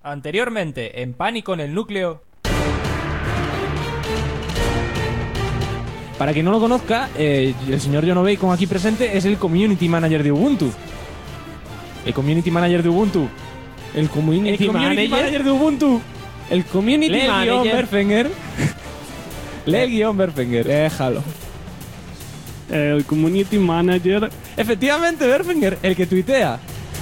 Anteriormente, en Pánico en el Núcleo. Para quien no lo conozca, el señor John Bacon aquí presente es el Community Manager de Ubuntu. El Community Manager de Ubuntu. El Community Manager de Ubuntu. El Community Manager. Berfenger. Lee el guión Berfenger. Déjalo. El Community Manager. Efectivamente, Berfenger, el que tuitea.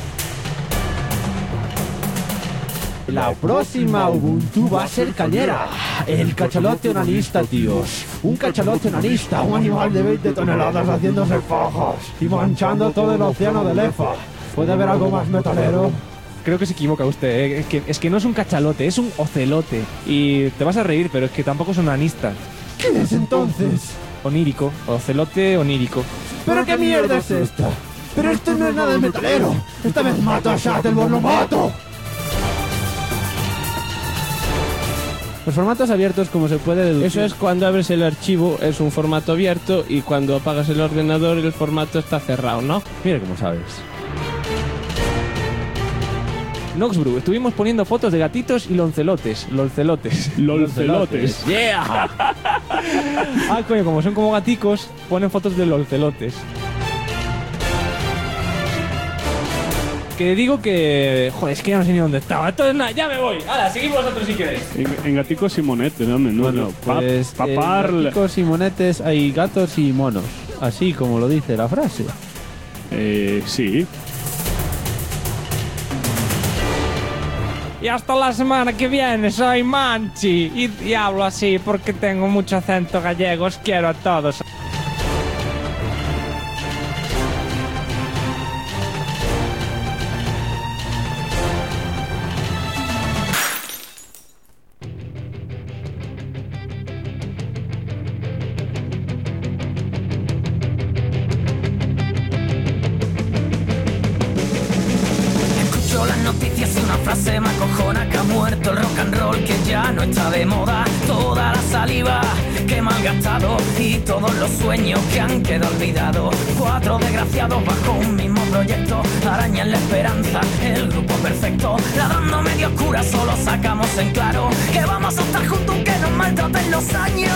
La próxima Ubuntu va a ser cañera. El cachalote onanista, tíos. Un cachalote onanista, un animal de 20 toneladas haciéndose fajos y manchando todo el océano de Lefa. ¿Puede haber algo más metalero? Creo que se equivoca usted, ¿eh? Es que no es un cachalote, es un ocelote. Y te vas a reír, pero es que tampoco es onanista. ¿Qué es entonces? Onírico, ocelote onírico. ¿Pero qué mierda es esta? Pero esto no es nada de metalero. Esta vez mato a Shuttleworth, lo mato. Los formatos abiertos, como se puede deducir. Eso es cuando abres el archivo, es un formato abierto, y cuando apagas el ordenador, el formato está cerrado, ¿no? Mira cómo sabes. Noxbrew, estuvimos poniendo fotos de gatitos y loncelotes. Loncelotes. ¡Yeah! Ah, coño, como son como gaticos, ponen fotos de loncelotes. Que digo que... Joder, es que ya no sé ni dónde estaba. Entonces, nada, ya me voy. Hala, seguimos vosotros si queréis. En gaticos y monetes, dame, no, Bueno, no. pues Papar. en gaticos y monetes hay gatos y monos. Así como lo dice la frase. Sí. Y hasta la semana que viene, soy Manchi. Y hablo así porque tengo mucho acento gallego. Os quiero a todos. Las noticias, una frase me acojona, que ha muerto el rock and roll, que ya no está de moda. Toda la saliva que he malgastado y todos los sueños que han quedado olvidados. 4 desgraciados bajo un mismo proyecto, arañan la esperanza, el grupo perfecto. Ladrando medio oscura, solo sacamos en claro que vamos a estar juntos aunque nos maltraten los años.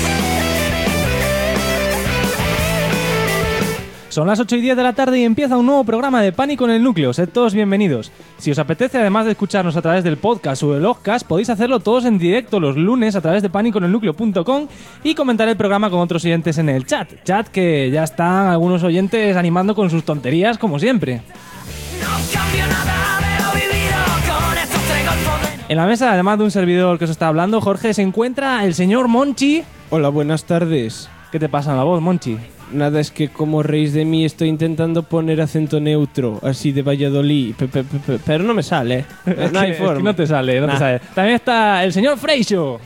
Son las 8:10 de la tarde y empieza un nuevo programa de Pánico en el Núcleo. Sed todos bienvenidos. Si os apetece, además de escucharnos a través del podcast o el Ogcast, podéis hacerlo todos en directo los lunes a través de panicoenelnucleo.com y comentar el programa con otros oyentes en el chat. Chat que ya están algunos oyentes animando con sus tonterías, como siempre. No cambio nada de lo vivido, con esto traigo el poder. En la mesa, además de un servidor que os está hablando, Jorge, se encuentra el señor Monchi. Hola, buenas tardes. ¿Qué te pasa en la voz, Monchi? Nada, es que como reís de mí estoy intentando poner acento neutro, así de Valladolid, pero no me sale. No hay forma. Es que no te sale, no te sale. También está el señor Freixo.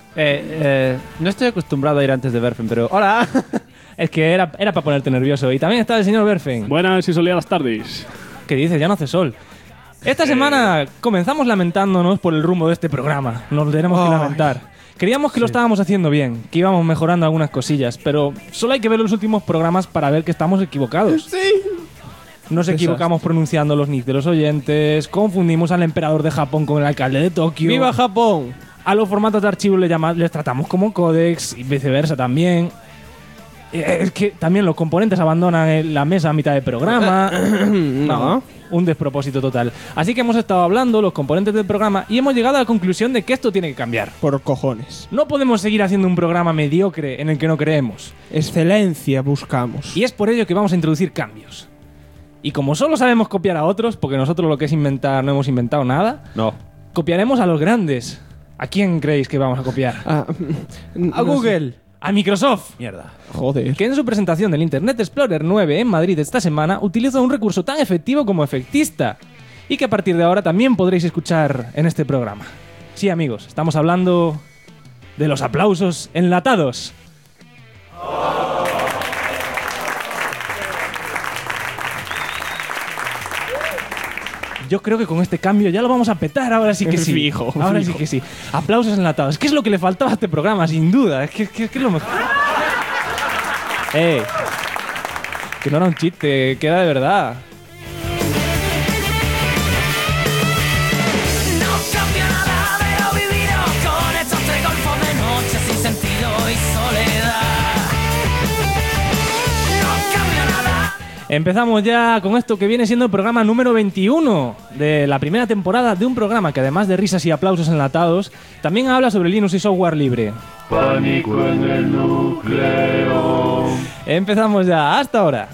No estoy acostumbrado a ir antes de Berfen, pero... ¡Hola! Es que era para ponerte nervioso. Y también está el señor Berfen. Buenas y soleadas tardes. ¿Qué dices? Ya no hace sol. Esta semana comenzamos lamentándonos por el rumbo de este programa. Nos tenemos que lamentar. Creíamos que lo estábamos haciendo bien, que íbamos mejorando algunas cosillas, pero solo hay que ver los últimos programas para ver que estamos equivocados. Sí. Nos equivocamos pronunciando los nicks de los oyentes, confundimos al emperador de Japón con el alcalde de Tokio. ¡Viva Japón! A los formatos de archivos les tratamos como códex y viceversa también. Es que también los componentes abandonan la mesa a mitad de programa. No, un despropósito total. Así que hemos estado hablando los componentes del programa y hemos llegado a la conclusión de que esto tiene que cambiar. Por cojones. No podemos seguir haciendo un programa mediocre en el que no creemos. Excelencia buscamos. Y es por ello que vamos a introducir cambios. Y como solo sabemos copiar a otros, porque nosotros lo que es inventar no hemos inventado nada, No. copiaremos a los grandes. ¿A quién creéis que vamos a copiar? A Google. A Microsoft. Mierda. Joder. Que en su presentación del Internet Explorer 9 en Madrid esta semana utiliza un recurso tan efectivo como efectista y que a partir de ahora también podréis escuchar en este programa. Sí, amigos, estamos hablando de los aplausos enlatados. Yo creo que con este cambio ya lo vamos a petar, ahora sí que sí. Fijo, ahora fijo. sí que sí. Aplausos enlatados. ¿Qué es lo que le faltaba a este programa? Sin duda. Es que lo mejor. Que no era un chiste, que era de verdad. No Empezamos ya con esto que viene siendo el programa número 21 de la primera temporada de un programa que, además de risas y aplausos enlatados, también habla sobre Linux y software libre. Pánico en el núcleo. Empezamos ya, hasta ahora.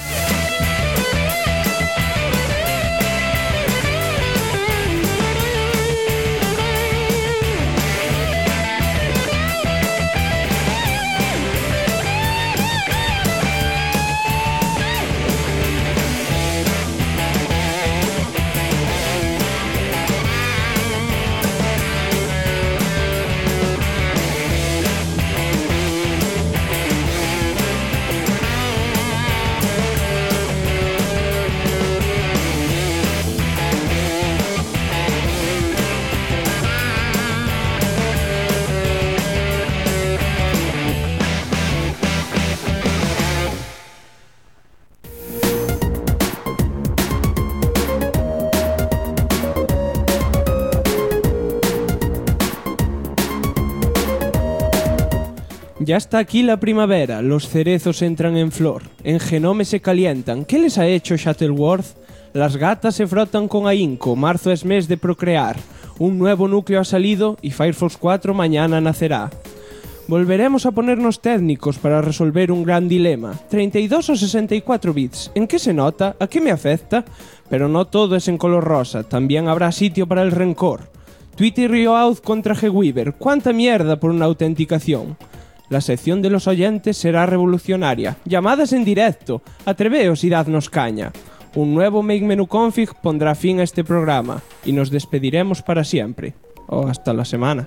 Ya está aquí la primavera, los cerezos entran en flor, en Genome se calientan. ¿Qué les ha hecho Shuttleworth? Las gatas se frotan con ahínco, marzo es mes de procrear. Un nuevo núcleo ha salido y Firefox 4 mañana nacerá. Volveremos a ponernos técnicos para resolver un gran dilema. 32 o 64 bits, ¿en qué se nota? ¿A qué me afecta? Pero no todo es en color rosa, también habrá sitio para el rencor. Twitter y OAuth contra GWeaver, ¿cuánta mierda por una autenticación? La sección de los oyentes será revolucionaria. Llamadas en directo. Atreveos y dadnos caña. Un nuevo Make Menu Config pondrá fin a este programa y nos despediremos para siempre. O hasta la semana.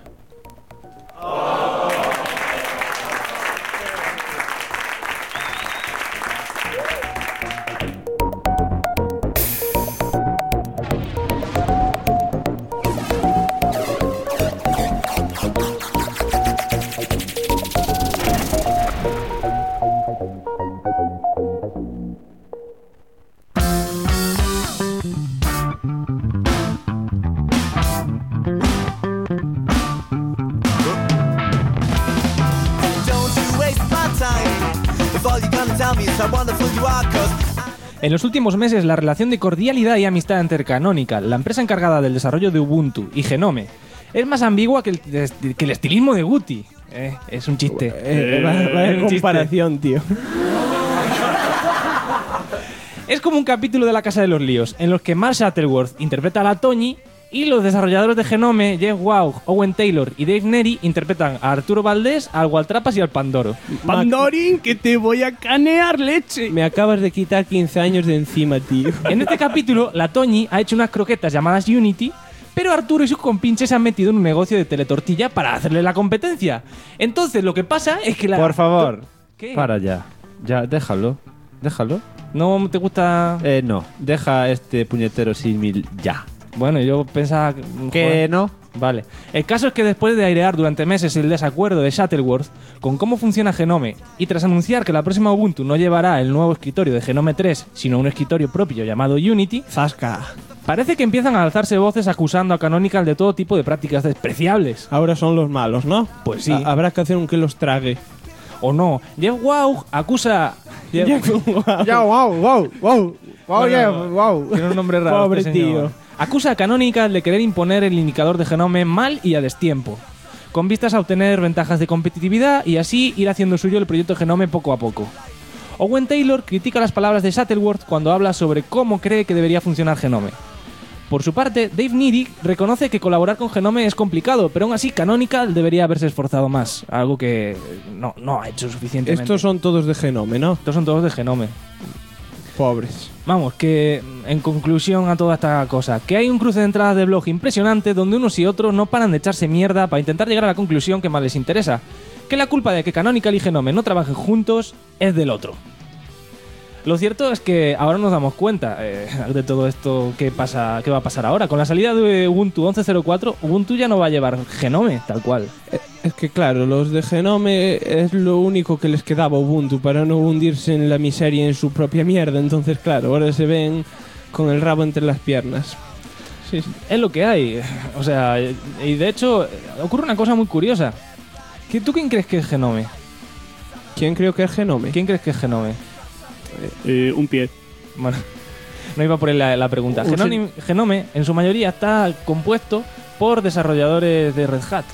En los últimos meses, la relación de cordialidad y amistad entre Canonical, la empresa encargada del desarrollo de Ubuntu, y Genome, es más ambigua que el estilismo de Guti. Es un chiste. Vaya comparación, tío. Es como un capítulo de La Casa de los Líos, en los que Mark Shuttleworth interpreta a la Toñi y los desarrolladores de Genome, Jeff Waugh, Owen Taylor y Dave Neri, interpretan a Arturo Valdés, al Gualtrapas y al Pandoro. ¡Pandorín, que te voy a canear leche! Me acabas de quitar 15 años de encima, tío. En este capítulo, la Toñi ha hecho unas croquetas llamadas Unity, pero Arturo y sus compinches se han metido en un negocio de teletortilla para hacerle la competencia. Entonces, lo que pasa es que la... Por favor, ¿Qué? para ya. Ya, déjalo. Déjalo. ¿No te gusta...? No, deja este puñetero símil ya. Bueno, yo pensaba... ¿Que no? Vale. El caso es que después de airear durante meses el desacuerdo de Shuttleworth con cómo funciona Genome y tras anunciar que la próxima Ubuntu no llevará el nuevo escritorio de Genome 3, sino un escritorio propio llamado Unity, ¡zasca! parece que empiezan a alzarse voces acusando a Canonical de todo tipo de prácticas despreciables. Ahora son los malos, ¿no? Pues sí. Habrá que hacer un que los trague. ¿O no? Jeff Waugh acusa... Ya, wow. Tiene un nombre raro. Pobre este señor. tío. Acusa a Canonical de querer imponer el indicador de Genome mal y a destiempo, con vistas a obtener ventajas de competitividad y así ir haciendo suyo el proyecto Genome poco a poco. Owen Taylor critica las palabras de Shuttleworth cuando habla sobre cómo cree que debería funcionar Genome. Por su parte, Dave Neri reconoce que colaborar con Genome es complicado, pero aún así Canonical debería haberse esforzado más, algo que no ha hecho suficientemente. Estos son todos de Genome, ¿no? Estos son todos de Genome. Pobres. Vamos, que en conclusión a toda esta cosa, que hay un cruce de entradas de blog impresionante donde unos y otros no paran de echarse mierda para intentar llegar a la conclusión que más les interesa, que la culpa de que Canonical y Genome no trabajen juntos es del otro. Lo cierto es que ahora nos damos cuenta de todo esto que va a pasar ahora. Con la salida de Ubuntu 11.04, Ubuntu ya no va a llevar Genome, tal cual. Es que claro, los de Genome es lo único que les quedaba a Ubuntu para no hundirse en la miseria en su propia mierda. Entonces, claro, ahora se ven con el rabo entre las piernas. Sí. Es lo que hay. O sea, y de hecho, ocurre una cosa muy curiosa. ¿Tú quién crees que es Genome? ¿Quién creo que es Genome? ¿Quién crees que es Genome? Un pie. Bueno, no iba por ahí la pregunta. Genome, en su mayoría, está compuesto por desarrolladores de Red Hat.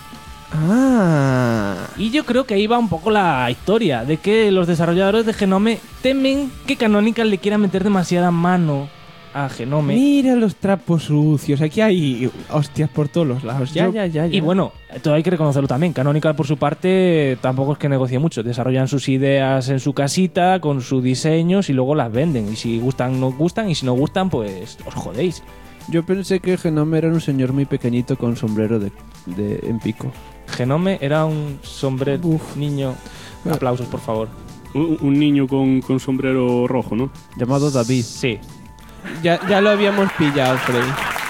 Ah. Y yo creo que ahí va un poco la historia, de que los desarrolladores de Genome temen que Canonical le quiera meter demasiada mano a Genome. Mira los trapos sucios. Aquí hay hostias por todos los lados. Ya. Y bueno, todo hay que reconocerlo también. Canonical, por su parte, tampoco es que negocie mucho. Desarrollan sus ideas en su casita, con sus diseños, y luego las venden. Y si gustan, nos gustan. Y si no gustan, pues os jodéis. Yo pensé que Genome era un señor muy pequeñito con sombrero en pico. Genome era un sombrero niño. Aplausos, por favor. Un niño con sombrero rojo, ¿no? Llamado David. Sí. Ya lo habíamos pillado, Freddy.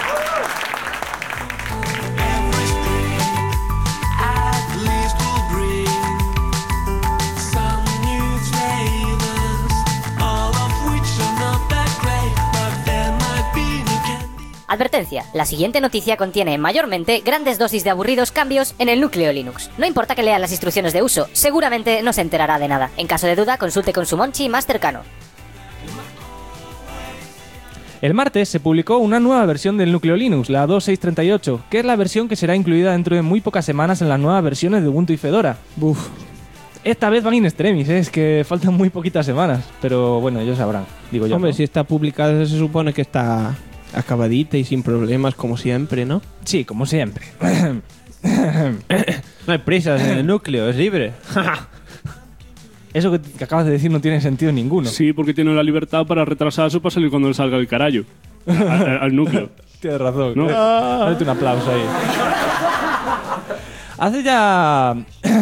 Advertencia, la siguiente noticia contiene mayormente grandes dosis de aburridos cambios en el núcleo Linux. No importa que lea las instrucciones de uso, seguramente no se enterará de nada. En caso de duda, consulte con su monchi más cercano. El martes se publicó una nueva versión del núcleo Linux, la 2.638, que es la versión que será incluida dentro de muy pocas semanas en las nuevas versiones de Ubuntu y Fedora. Buf. Esta vez van in extremis, es que faltan muy poquitas semanas, pero bueno, ellos sabrán, digo yo. Hombre, ¿no? si está publicada se supone que está acabadita y sin problemas como siempre, ¿no? Sí, como siempre. No hay prisas en el núcleo, es libre. Eso que acabas de decir no tiene sentido ninguno. Sí, porque tiene la libertad para retrasarse para salir cuando le salga el carallo. al núcleo. Tienes razón. ¿No? Date un aplauso ahí. Hace ya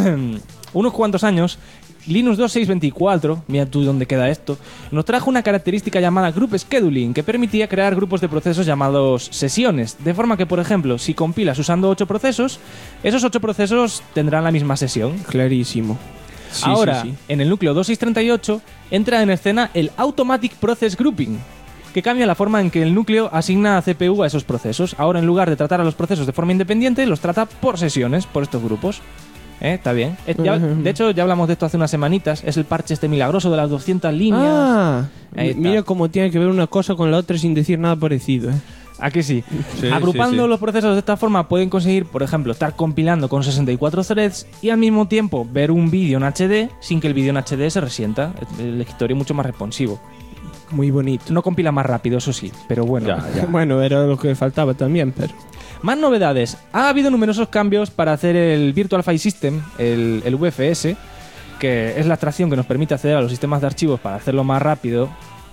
unos cuantos años, Linux 2.624, mira tú dónde queda esto, nos trajo una característica llamada Group Scheduling, que permitía crear grupos de procesos llamados sesiones, de forma que, por ejemplo, si compilas usando 8 procesos, esos 8 procesos tendrán la misma sesión. Clarísimo. Sí, Ahora, sí. en el núcleo 2.638, entra en escena el Automatic Process Grouping, que cambia la forma en que el núcleo asigna a CPU a esos procesos. Ahora, en lugar de tratar a los procesos de forma independiente, los trata por sesiones, por estos grupos. Está bien. De hecho, ya hablamos de esto hace unas semanitas. Es el parche este milagroso de las 200 líneas. Ah, Ahí está. mira cómo tiene que ver una cosa con la otra sin decir nada parecido, ¿eh? ¿A que sí? Sí, Agrupando sí. los procesos de esta forma pueden conseguir, por ejemplo, estar compilando con 64 threads y al mismo tiempo ver un vídeo en HD sin que el vídeo en HD se resienta. El escritorio mucho más responsivo. Muy bonito. No compila más rápido, eso sí, pero bueno. Ya. Bueno, era lo que faltaba también, pero... Más novedades. Ha habido numerosos cambios para hacer el Virtual File System, el VFS, que es la abstracción que nos permite acceder a los sistemas de archivos para hacerlo más rápido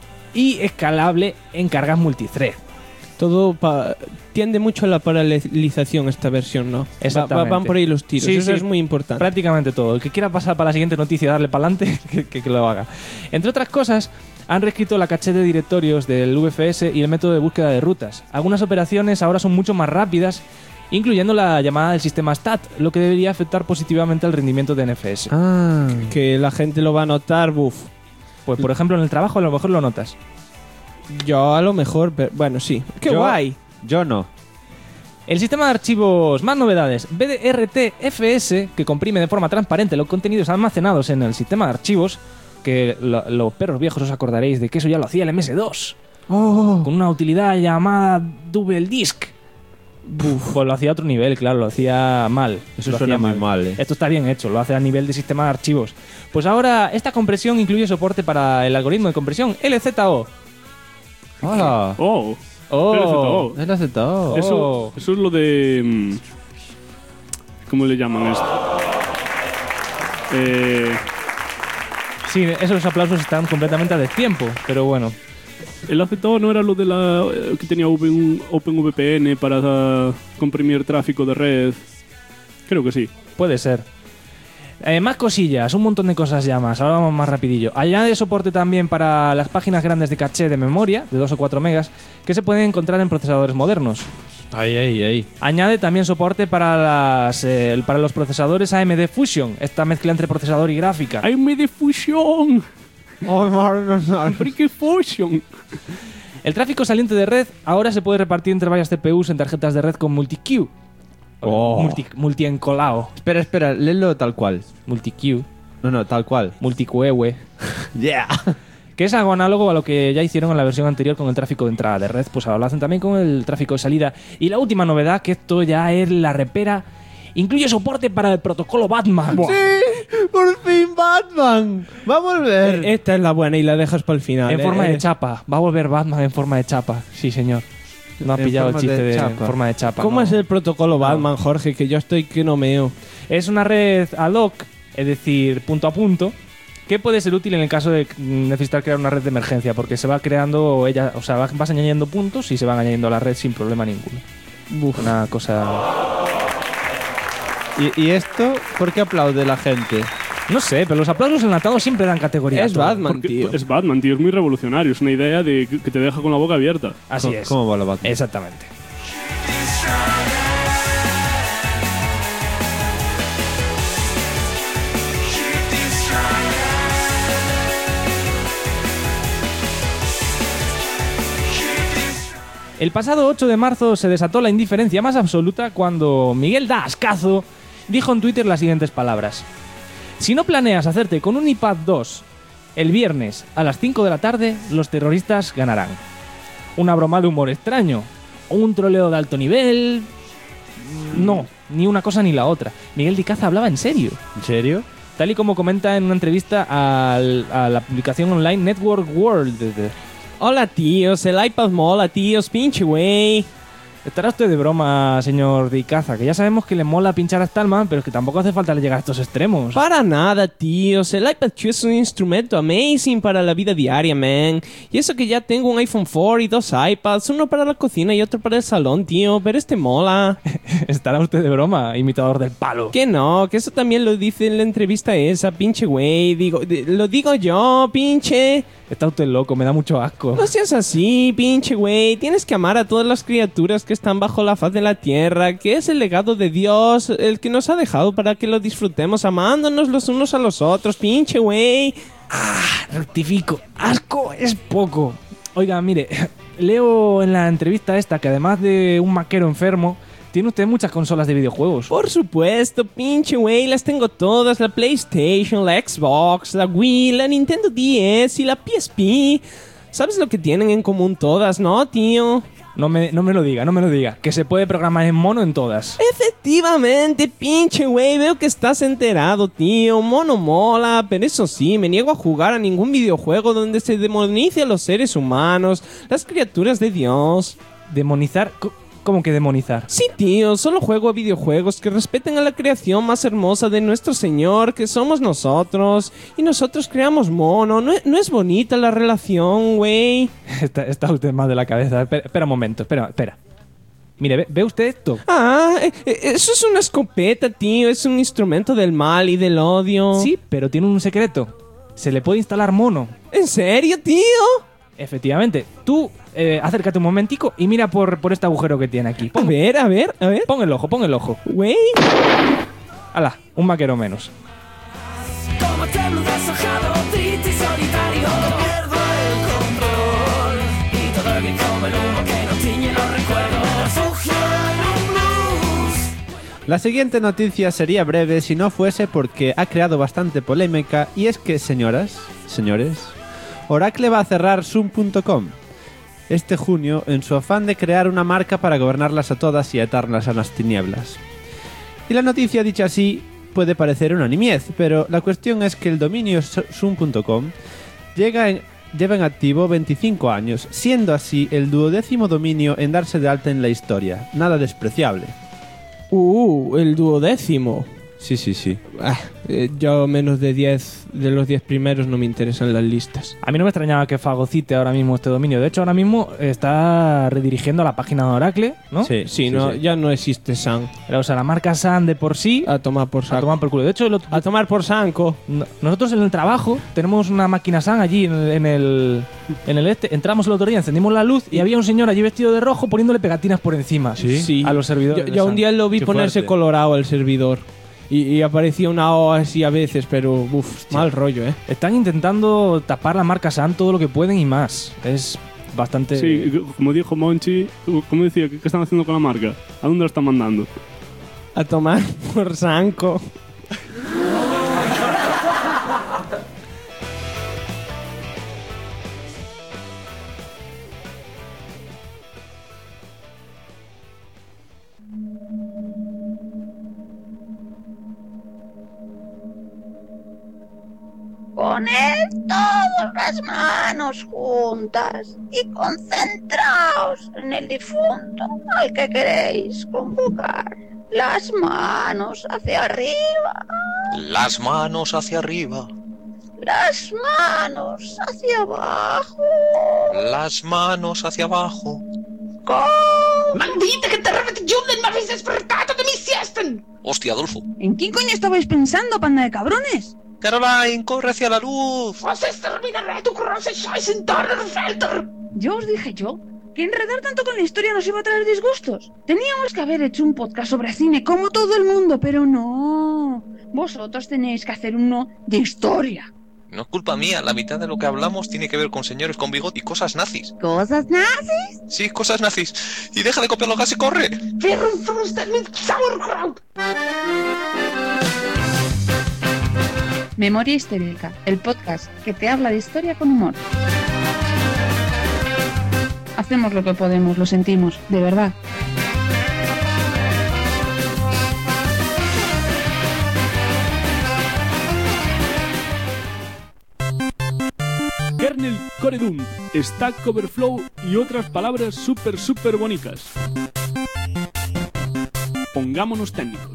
y escalable en cargas multithread. Todo tiende mucho a la paralelización esta versión, ¿no? Exactamente. Van por ahí los tiros. Sí, Eso sí. es muy importante. Prácticamente todo. El que quiera pasar para la siguiente noticia y darle para adelante, que lo haga. Entre otras cosas, han reescrito la caché de directorios del VFS y el método de búsqueda de rutas. Algunas operaciones ahora son mucho más rápidas, incluyendo la llamada del sistema STAT, lo que debería afectar positivamente al rendimiento de NFS. Ah, que la gente lo va a notar, buf. Pues por ejemplo en el trabajo a lo mejor lo notas. Yo a lo mejor, pero bueno, sí. ¡Qué Yo- guay! Yo no. El sistema de archivos, más novedades, BDRTFS, que comprime de forma transparente los contenidos almacenados en el sistema de archivos, que los perros viejos os acordaréis de que eso ya lo hacía el MS2, ¡Oh! con una utilidad llamada Double Disk. Pues lo hacía a otro nivel, claro, lo hacía mal. Eso Lo suena hacía muy mal, ¿eh? Esto está bien hecho, lo hace a nivel de sistema de archivos. Pues ahora esta compresión incluye soporte para el algoritmo de compresión LZO. ¡Hola! Oh, ¡Oh! LZO. Él ha aceptado. Oh. Eso es lo de... ¿Cómo le llaman esto? Sí, esos aplausos están completamente a destiempo, pero bueno. El aceptado no era lo de la que tenía OpenVPN para comprimir tráfico de red. Creo que sí. Puede ser. Más cosillas, un montón de cosas ya más. Ahora vamos más rapidillo. Añade soporte también para las páginas grandes de caché de memoria, de 2 o 4 megas, que se pueden encontrar en procesadores modernos. Ahí. Añade también soporte para los procesadores AMD Fusion, esta mezcla entre procesador y gráfica. ¡Ay, me de fusión! ¡Oh, no! ¡Freaky fusion! El tráfico saliente de red ahora se puede repartir entre varias CPUs en tarjetas de red con multi-queue. Oh. Multi-encolado. Espera, léelo tal cual. Multi-queue. No, tal cual. Multi-QEW. Yeah. que es algo análogo a lo que ya hicieron en la versión anterior con el tráfico de entrada de red, pues ahora lo hacen también con el tráfico de salida. Y la última novedad, que esto ya es la repera, incluye soporte para el protocolo Batman. ¡Sí! ¡Por fin Batman! ¡Va a volver! Esta es la buena y la dejas para el final. En forma de chapa. Va a volver Batman en forma de chapa. Sí, señor. No ha En pillado el forma chiste de de chapa. forma de chapa. ¿Cómo no. es el protocolo Batman, Jorge? Que yo estoy que no meo. Es una red ad hoc, es decir, punto a punto, que puede ser útil en el caso de necesitar crear una red de emergencia, porque se va creando ella, o sea, vas añadiendo puntos y se van añadiendo a la red sin problema ninguno. Una cosa... ¿Y esto por qué aplaude la gente? No sé, pero los aplausos enlatados siempre dan categoría. Es a todo. Batman, Porque tío. es Batman, tío, es muy revolucionario. Es una idea de que te deja con la boca abierta. Así es. ¿Cómo va la Batman? Exactamente. El pasado 8 de marzo se desató la indiferencia más absoluta cuando Miguel Dascazo dijo en Twitter las siguientes palabras. Si no planeas hacerte con un iPad 2 el viernes a las 5 de la tarde, los terroristas ganarán. Una broma de humor extraño. Un troleo de alto nivel. No, ni una cosa ni la otra. Miguel Dicaza hablaba en serio. ¿En serio? Tal y como comenta en una entrevista a la publicación online Network World. Hola, tíos. El iPad mola, tíos. Pinche güey. Estará usted de broma, señor Dicaza, que ya sabemos que le mola pinchar a Stallman, pero es que tampoco hace falta llegar a estos extremos. Para nada, tíos. El iPad 2 es un instrumento amazing para la vida diaria, man. Y eso que ya tengo un iPhone 4 y 2 iPads, uno para la cocina y otro para el salón, tío. Pero este mola. Estará usted de broma, imitador del palo. Que no, que eso también lo dice en la entrevista esa, pinche güey. Lo digo yo, pinche. Está usted loco, me da mucho asco. No seas así, pinche güey. Tienes que amar a todas las criaturas que están bajo la faz de la tierra, que es el legado de Dios, el que nos ha dejado para que lo disfrutemos amándonos los unos a los otros, pinche güey. Rectifico, asco es poco. Oiga, mire, leo en la entrevista esta que además de un maquero enfermo, tiene usted muchas consolas de videojuegos. Por supuesto, pinche güey, las tengo todas, la PlayStation, la Xbox, la Wii, la Nintendo DS y la PSP. ¿Sabes lo que tienen en común todas, no, tío? No me lo diga, que se puede programar en mono en todas. Efectivamente, pinche güey, veo que estás enterado, tío. Mono mola, pero eso sí, me niego a jugar a ningún videojuego donde se demonice a los seres humanos, las criaturas de Dios. ¿Demonizar? ¿Cómo que demonizar? Sí, tío, solo juego a videojuegos que respeten a la creación más hermosa de nuestro Señor, que somos nosotros. Y nosotros creamos mono. No es bonita la relación, güey. Está usted mal de la cabeza. Espera un momento, espera. Mire, ¿ve usted esto? Eso es una escopeta, tío. Es un instrumento del mal y del odio. Sí, pero tiene un secreto. Se le puede instalar mono. ¿En serio, tío? Efectivamente. Tú, acércate un momentico y mira por este agujero que tiene aquí. A ver. Pon el ojo. Güey. Ala, un maquero menos. Como templo deshojado, triste y solitario, pierdo el control. Y todo el que come el humo que nos tiñe los recuerdos. Refugio en un blues. La siguiente noticia sería breve si no fuese porque ha creado bastante polémica, y es que, señores, Oracle va a cerrar Zoom.com este junio en su afán de crear una marca para gobernarlas a todas y atarlas a las tinieblas. Y la noticia dicha así puede parecer una nimiez, pero la cuestión es que el dominio Zoom.com lleva en activo 25 años, siendo así el 12º dominio en darse de alta en la historia. Nada despreciable. El 12º. Sí. Yo menos de 10 de los 10 primeros no me interesan las listas. A mí no me extrañaba que fagocite ahora mismo este dominio. De hecho, ahora mismo está redirigiendo a la página de Oracle, ¿no? Sí, ya no existe San. O sea, la marca San de por sí... A tomar por saco. A tomar por culo. De hecho, A tomar por sanco. nosotros en el trabajo tenemos una máquina San allí en el entramos el otro día, encendimos la luz y había un señor allí vestido de rojo poniéndole pegatinas por encima a los servidores. Yo un día lo vi Qué ponerse fuerte. colorado al servidor. Y aparecía una O así a veces, pero mal rollo, ¿eh? Están intentando tapar la marca San todo lo que pueden y más. Es bastante... Sí, como dijo Monchi, como decía, ¿qué están haciendo con la marca? ¿A dónde la están mandando? A tomar por sanco. Poned todas las manos juntas y concentraos en el difunto al que queréis convocar. Las manos hacia arriba. Las manos hacia arriba. Las manos hacia abajo. Las manos hacia abajo. ¡Maldita que te repetición! ¡Me habéis despertado de mi siesta! Hostia, Adolfo. ¿En quién coño estabais pensando, panda de cabrones? Caroline, corre hacia la luz. ¡Os exterminaré tu große Scheißen Donnerfelder! Yo os dije que enredar tanto con la historia nos iba a traer disgustos. Teníamos que haber hecho un podcast sobre cine como todo el mundo, pero no. Vosotros tenéis que hacer uno de historia. No es culpa mía, la mitad de lo que hablamos tiene que ver con señores con bigote y cosas nazis. ¿Cosas nazis? Sí, cosas nazis. Y deja de copiar los gases y corre. Memoria Histérica, el podcast que te habla de historia con humor. Hacemos lo que podemos, lo sentimos, de verdad. Kernel Core Doom, Stack Overflow y otras palabras súper bonitas. Pongámonos técnicos.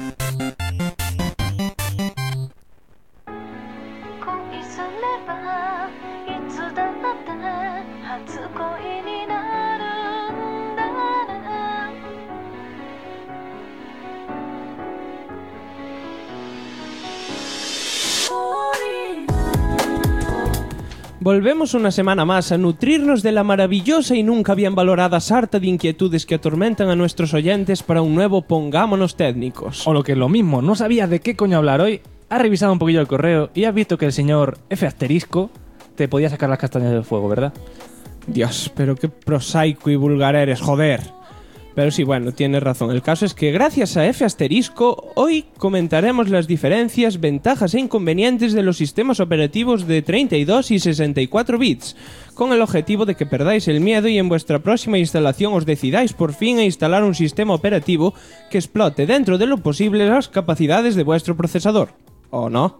Volvemos una semana más a nutrirnos de la maravillosa y nunca bien valorada sarta de inquietudes que atormentan a nuestros oyentes para un nuevo Pongámonos Técnicos. O lo que es lo mismo, no sabías de qué coño hablar hoy, has revisado un poquillo el correo y has visto que el señor F asterisco te podía sacar las castañas del fuego, ¿verdad? Dios, pero qué prosaico y vulgar eres, joder. Pero sí, bueno, tienes razón. El caso es que gracias a F asterisco, hoy comentaremos las diferencias, ventajas e inconvenientes de los sistemas operativos de 32 y 64 bits, con el objetivo de que perdáis el miedo y en vuestra próxima instalación os decidáis por fin a instalar un sistema operativo que explote dentro de lo posible las capacidades de vuestro procesador. ¿O no?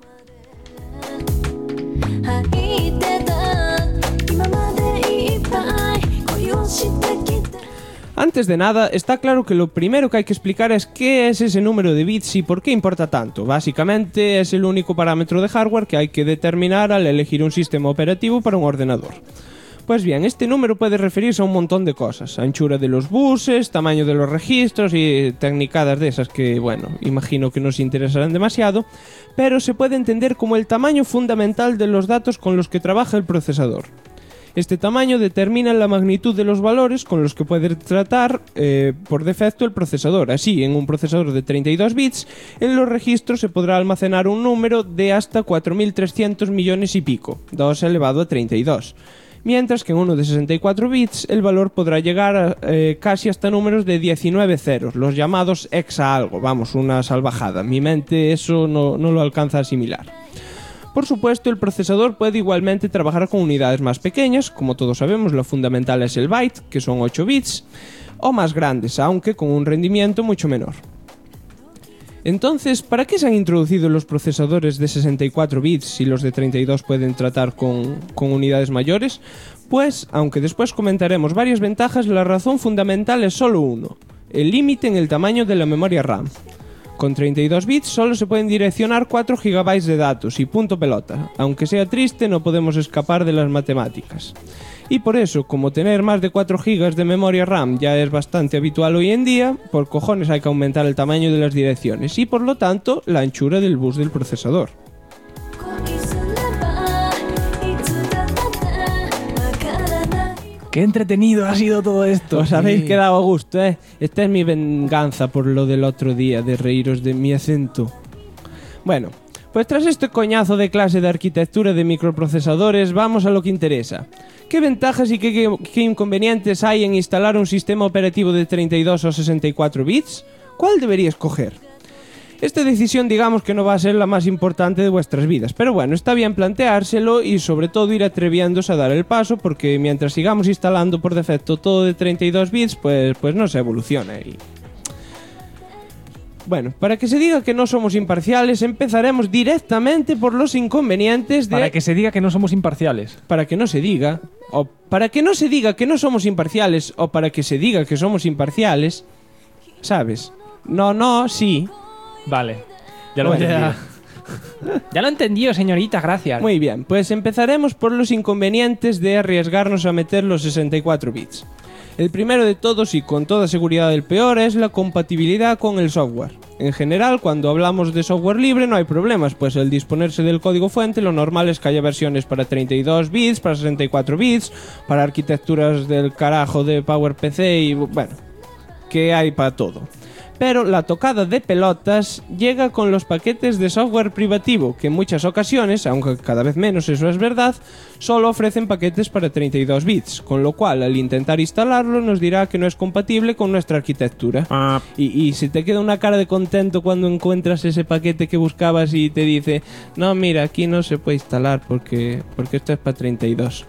Antes de nada, está claro que lo primero que hay que explicar es qué es ese número de bits y por qué importa tanto. Básicamente es el único parámetro de hardware que hay que determinar al elegir un sistema operativo para un ordenador. Pues bien, este número puede referirse a un montón de cosas. Anchura de los buses, tamaño de los registros y tecnicadas de esas que, bueno, imagino que no os interesarán demasiado, pero se puede entender como el tamaño fundamental de los datos con los que trabaja el procesador. Este tamaño determina la magnitud de los valores con los que puede tratar por defecto el procesador. Así, en un procesador de 32 bits, en los registros se podrá almacenar un número de hasta 4.300 millones y pico, 2 elevado a 32. Mientras que en uno de 64 bits el valor podrá llegar a casi hasta números de 19 ceros, los llamados hexa algo, vamos, una salvajada. Mi mente eso no lo alcanza a asimilar. Por supuesto, el procesador puede igualmente trabajar con unidades más pequeñas, como todos sabemos, lo fundamental es el byte, que son 8 bits, o más grandes, aunque con un rendimiento mucho menor. Entonces, ¿para qué se han introducido los procesadores de 64 bits si los de 32 pueden tratar con unidades mayores? Pues, aunque después comentaremos varias ventajas, la razón fundamental es solo uno: el límite en el tamaño de la memoria RAM. Con 32 bits solo se pueden direccionar 4 GB de datos y punto pelota. Aunque sea triste, no podemos escapar de las matemáticas. Y por eso, como tener más de 4 GB de memoria RAM ya es bastante habitual hoy en día, por cojones hay que aumentar el tamaño de las direcciones y por lo tanto la anchura del bus del procesador. ¡Qué entretenido ha sido todo esto! Os habéis quedado a gusto, ¿eh? Esta es mi venganza por lo del otro día, de reíros de mi acento. Bueno, pues tras este coñazo de clase de arquitectura de microprocesadores, vamos a lo que interesa. ¿Qué ventajas y qué inconvenientes hay en instalar un sistema operativo de 32 o 64 bits? ¿Cuál debería escoger? Esta decisión digamos que no va a ser la más importante de vuestras vidas, pero bueno, está bien planteárselo y sobre todo ir atreviéndose a dar el paso, porque mientras sigamos instalando por defecto todo de 32 bits, pues no se evoluciona. Bueno, para que se diga que no somos imparciales, empezaremos directamente por los inconvenientes de... Para que se diga que no somos imparciales. Para que no se diga, o para que no se diga que no somos imparciales, o para que se diga que somos imparciales, ¿sabes? No, sí. Vale. Ya lo he entendido. Ya lo he entendido, señorita, gracias. Muy bien, pues empezaremos por los inconvenientes de arriesgarnos a meter los 64 bits. El primero de todos y con toda seguridad el peor es la compatibilidad con el software. En general, cuando hablamos de software libre no hay problemas, pues al disponerse del código fuente lo normal es que haya versiones para 32 bits, para 64 bits, para arquitecturas del carajo de PowerPC y bueno, que hay para todo. Pero la tocada de pelotas llega con los paquetes de software privativo, que en muchas ocasiones, aunque cada vez menos eso es verdad, solo ofrecen paquetes para 32 bits, con lo cual al intentar instalarlo nos dirá que no es compatible con nuestra arquitectura. Y si te queda una cara de contento cuando encuentras ese paquete que buscabas y te dice, no, mira, aquí no se puede instalar porque esto es para 32.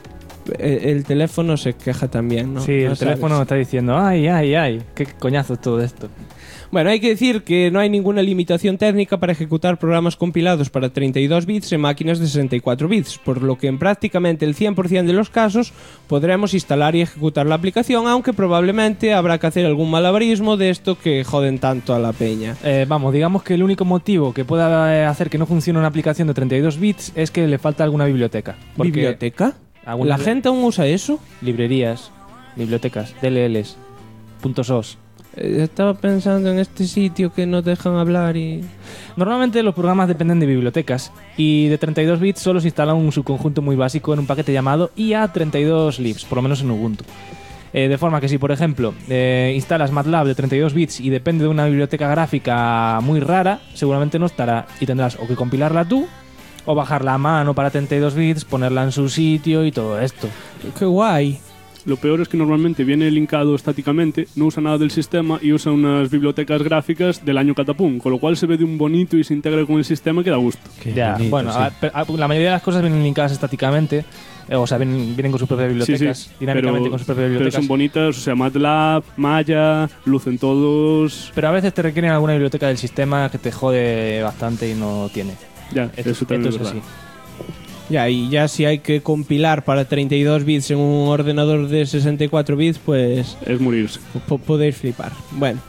El teléfono se queja también, ¿no? Sí, ¿No el teléfono sabes? está diciendo, ay, qué coñazo es todo esto. Bueno, hay que decir que no hay ninguna limitación técnica para ejecutar programas compilados para 32 bits en máquinas de 64 bits, por lo que en prácticamente el 100% de los casos podremos instalar y ejecutar la aplicación, aunque probablemente habrá que hacer algún malabarismo de esto que joden tanto a la peña. Vamos, digamos que el único motivo que pueda hacer que no funcione una aplicación de 32 bits es que le falta alguna biblioteca. Porque ¿Biblioteca? ¿La gente aún usa eso? Librerías, bibliotecas, DLLs, .sos. Estaba pensando en este sitio que nos dejan hablar y... Normalmente los programas dependen de bibliotecas y de 32 bits solo se instala un subconjunto muy básico en un paquete llamado IA32libs, por lo menos en Ubuntu. De forma que si, por ejemplo, instalas MATLAB de 32 bits y depende de una biblioteca gráfica muy rara, seguramente no estará y tendrás o que compilarla tú o bajarla a mano para 32 bits, ponerla en su sitio y todo esto. ¡Qué guay! Lo peor es que normalmente viene linkado estáticamente, no usa nada del sistema y usa unas bibliotecas gráficas del año catapum, con lo cual se ve de un bonito y se integra con el sistema que da gusto. Ya, bonito, bueno, sí. La mayoría de las cosas vienen linkadas estáticamente, o sea, vienen con sus propias bibliotecas, sí, dinámicamente con sus propias bibliotecas. Pero son bonitas, o sea, MATLAB, Maya, lucen todos... Pero a veces te requieren alguna biblioteca del sistema que te jode bastante y no tiene. Ya, eso también es verdad. Así. Ya, y ya si hay que compilar para 32 bits en un ordenador de 64 bits, pues... Es morirse. Podéis flipar. Bueno.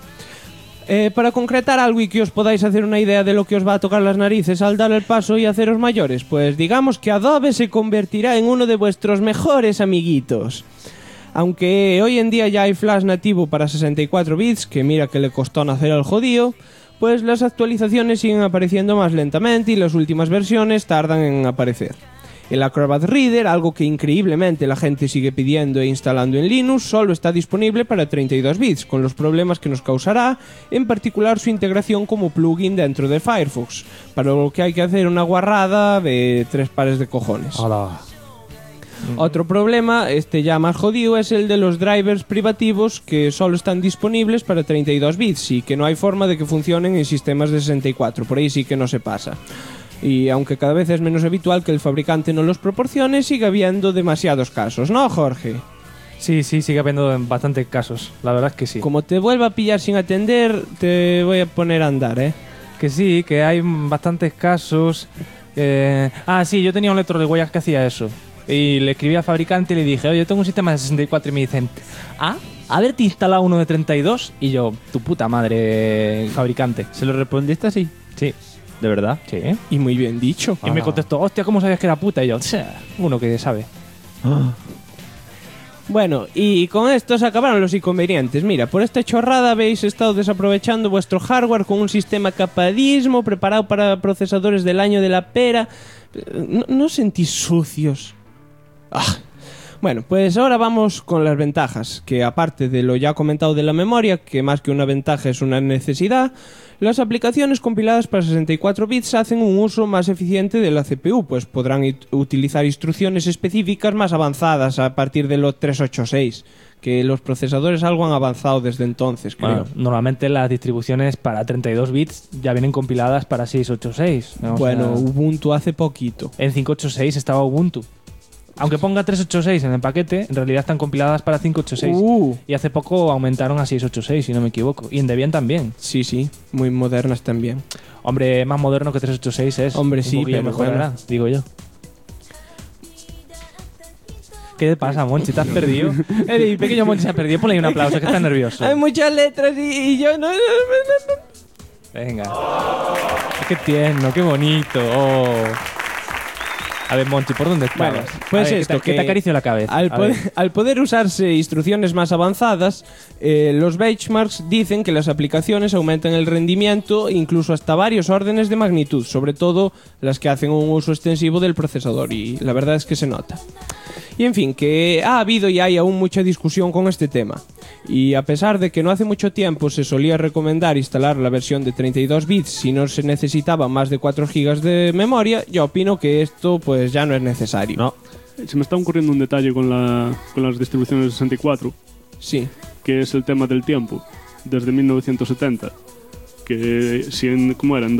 Para concretar algo y que os podáis hacer una idea de lo que os va a tocar las narices al dar el paso y haceros mayores, pues digamos que Adobe se convertirá en uno de vuestros mejores amiguitos. Aunque hoy en día ya hay Flash nativo para 64 bits, que mira que le costó nacer al jodío, pues las actualizaciones siguen apareciendo más lentamente y las últimas versiones tardan en aparecer. El Acrobat Reader, algo que increíblemente la gente sigue pidiendo e instalando en Linux, solo está disponible para 32 bits, con los problemas que nos causará, en particular su integración como plugin dentro de Firefox, para lo que hay que hacer una guarrada de 3 pares de cojones. Hola. Otro problema, ya más jodido, es el de los drivers privativos que solo están disponibles para 32 bits y que no hay forma de que funcionen en sistemas de 64, por ahí sí que no se pasa. Y aunque cada vez es menos habitual que el fabricante no los proporcione, sigue habiendo demasiados casos, ¿no, Jorge? Sí, sigue habiendo bastantes casos, la verdad es que sí. Como te vuelva a pillar sin atender, te voy a poner a andar, ¿eh? Que sí, que hay bastantes casos. Sí, yo tenía un lector de huellas que hacía eso. Y le escribí al fabricante y le dije, oye, yo tengo un sistema de 64 y me dicen, a ver, te instala uno de 32. Y yo, tu puta madre, fabricante. ¿Se lo respondiste así? Sí. ¿De verdad? Sí. Y muy bien dicho. Y me contestó, hostia, ¿cómo sabías que era puta? Y yo, uno que sabe. Bueno, y con esto se acabaron los inconvenientes. Mira, por esta chorrada habéis estado desaprovechando vuestro hardware con un sistema capadísimo preparado para procesadores del año de la pera. ¿No sentís sucios? Bueno, pues ahora vamos con las ventajas, que aparte de lo ya comentado de la memoria, que más que una ventaja es una necesidad, las aplicaciones compiladas para 64 bits hacen un uso más eficiente de la CPU, pues podrán utilizar instrucciones específicas más avanzadas a partir de los 386, que los procesadores algo han avanzado desde entonces, creo. Bueno, normalmente las distribuciones para 32 bits ya vienen compiladas para 686. ¿no? Bueno, Ubuntu hace poquito. En 586 estaba Ubuntu. Aunque ponga 386 en el paquete, en realidad están compiladas para 586. Y hace poco aumentaron a 686, si no me equivoco. Y en Debian también. Sí, muy modernas también. Hombre, más moderno que 386 es. Hombre, sí, pero mejorará, bueno. digo yo. ¿Qué te pasa, Monchi? ¿Te has perdido? El pequeño Monchi se ha perdido. Ponle ahí un aplauso, que está nervioso. Hay muchas letras y yo no... Venga. Qué tierno, qué bonito. Oh. A ver, Monchi, ¿por dónde estabas? Bueno, pues a ver, esto, que te acaricio la cabeza. Al poder usarse instrucciones más avanzadas, los benchmarks dicen que las aplicaciones aumentan el rendimiento incluso hasta varios órdenes de magnitud, sobre todo las que hacen un uso extensivo del procesador, y la verdad es que se nota. Y en fin, que ha habido y hay aún mucha discusión con este tema. Y a pesar de que no hace mucho tiempo se solía recomendar instalar la versión de 32 bits si no se necesitaba más de 4 GB de memoria, yo opino que esto pues ya no es necesario. No. Se me está ocurriendo un detalle con las distribuciones de 64. Sí. Que es el tema del tiempo, desde 1970. Que si ¿cómo era? En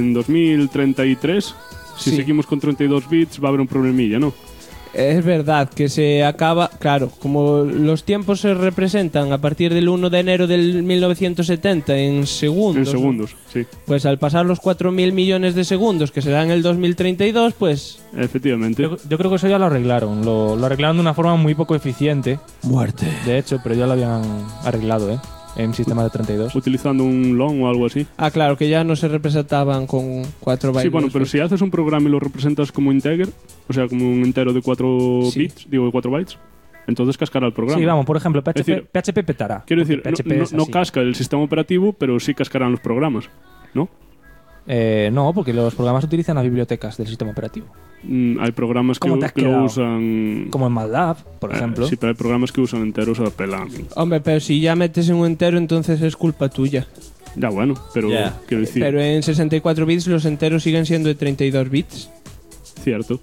2033, si seguimos con 32 bits va a haber un problemilla, ¿no? Es verdad que se acaba, claro, como los tiempos se representan a partir del 1 de enero del 1970 en segundos. En segundos, sí. Pues al pasar los 4.000 millones de segundos, que será en el 2032, pues... Efectivamente. Yo creo que eso ya lo arreglaron. Lo arreglaron de una forma muy poco eficiente. Muerte. De hecho, pero ya lo habían arreglado, en sistemas de 32. Utilizando un long o algo así. Ah, claro, que ya no se representaban con 4 bytes. Sí, bueno, pero si haces un programa y lo representas como integer, o sea, como un entero de 4 bits, digo, de 4 bytes, entonces cascará el programa. Sí, vamos, por ejemplo, PHP, Es decir, PHP petará. Quiero decir, PHP no casca el sistema operativo, pero sí cascarán los programas, ¿no? No, porque los programas utilizan las bibliotecas del sistema operativo. Hay programas que ¿Cómo te has lo quedado? usan... Como en MATLAB, por ejemplo. Sí, pero hay programas que usan enteros a pelar. Hombre, pero si ya metes en un entero, entonces es culpa tuya. Ya, bueno, pero quiero decir... Pero en 64 bits los enteros siguen siendo de 32 bits. Cierto.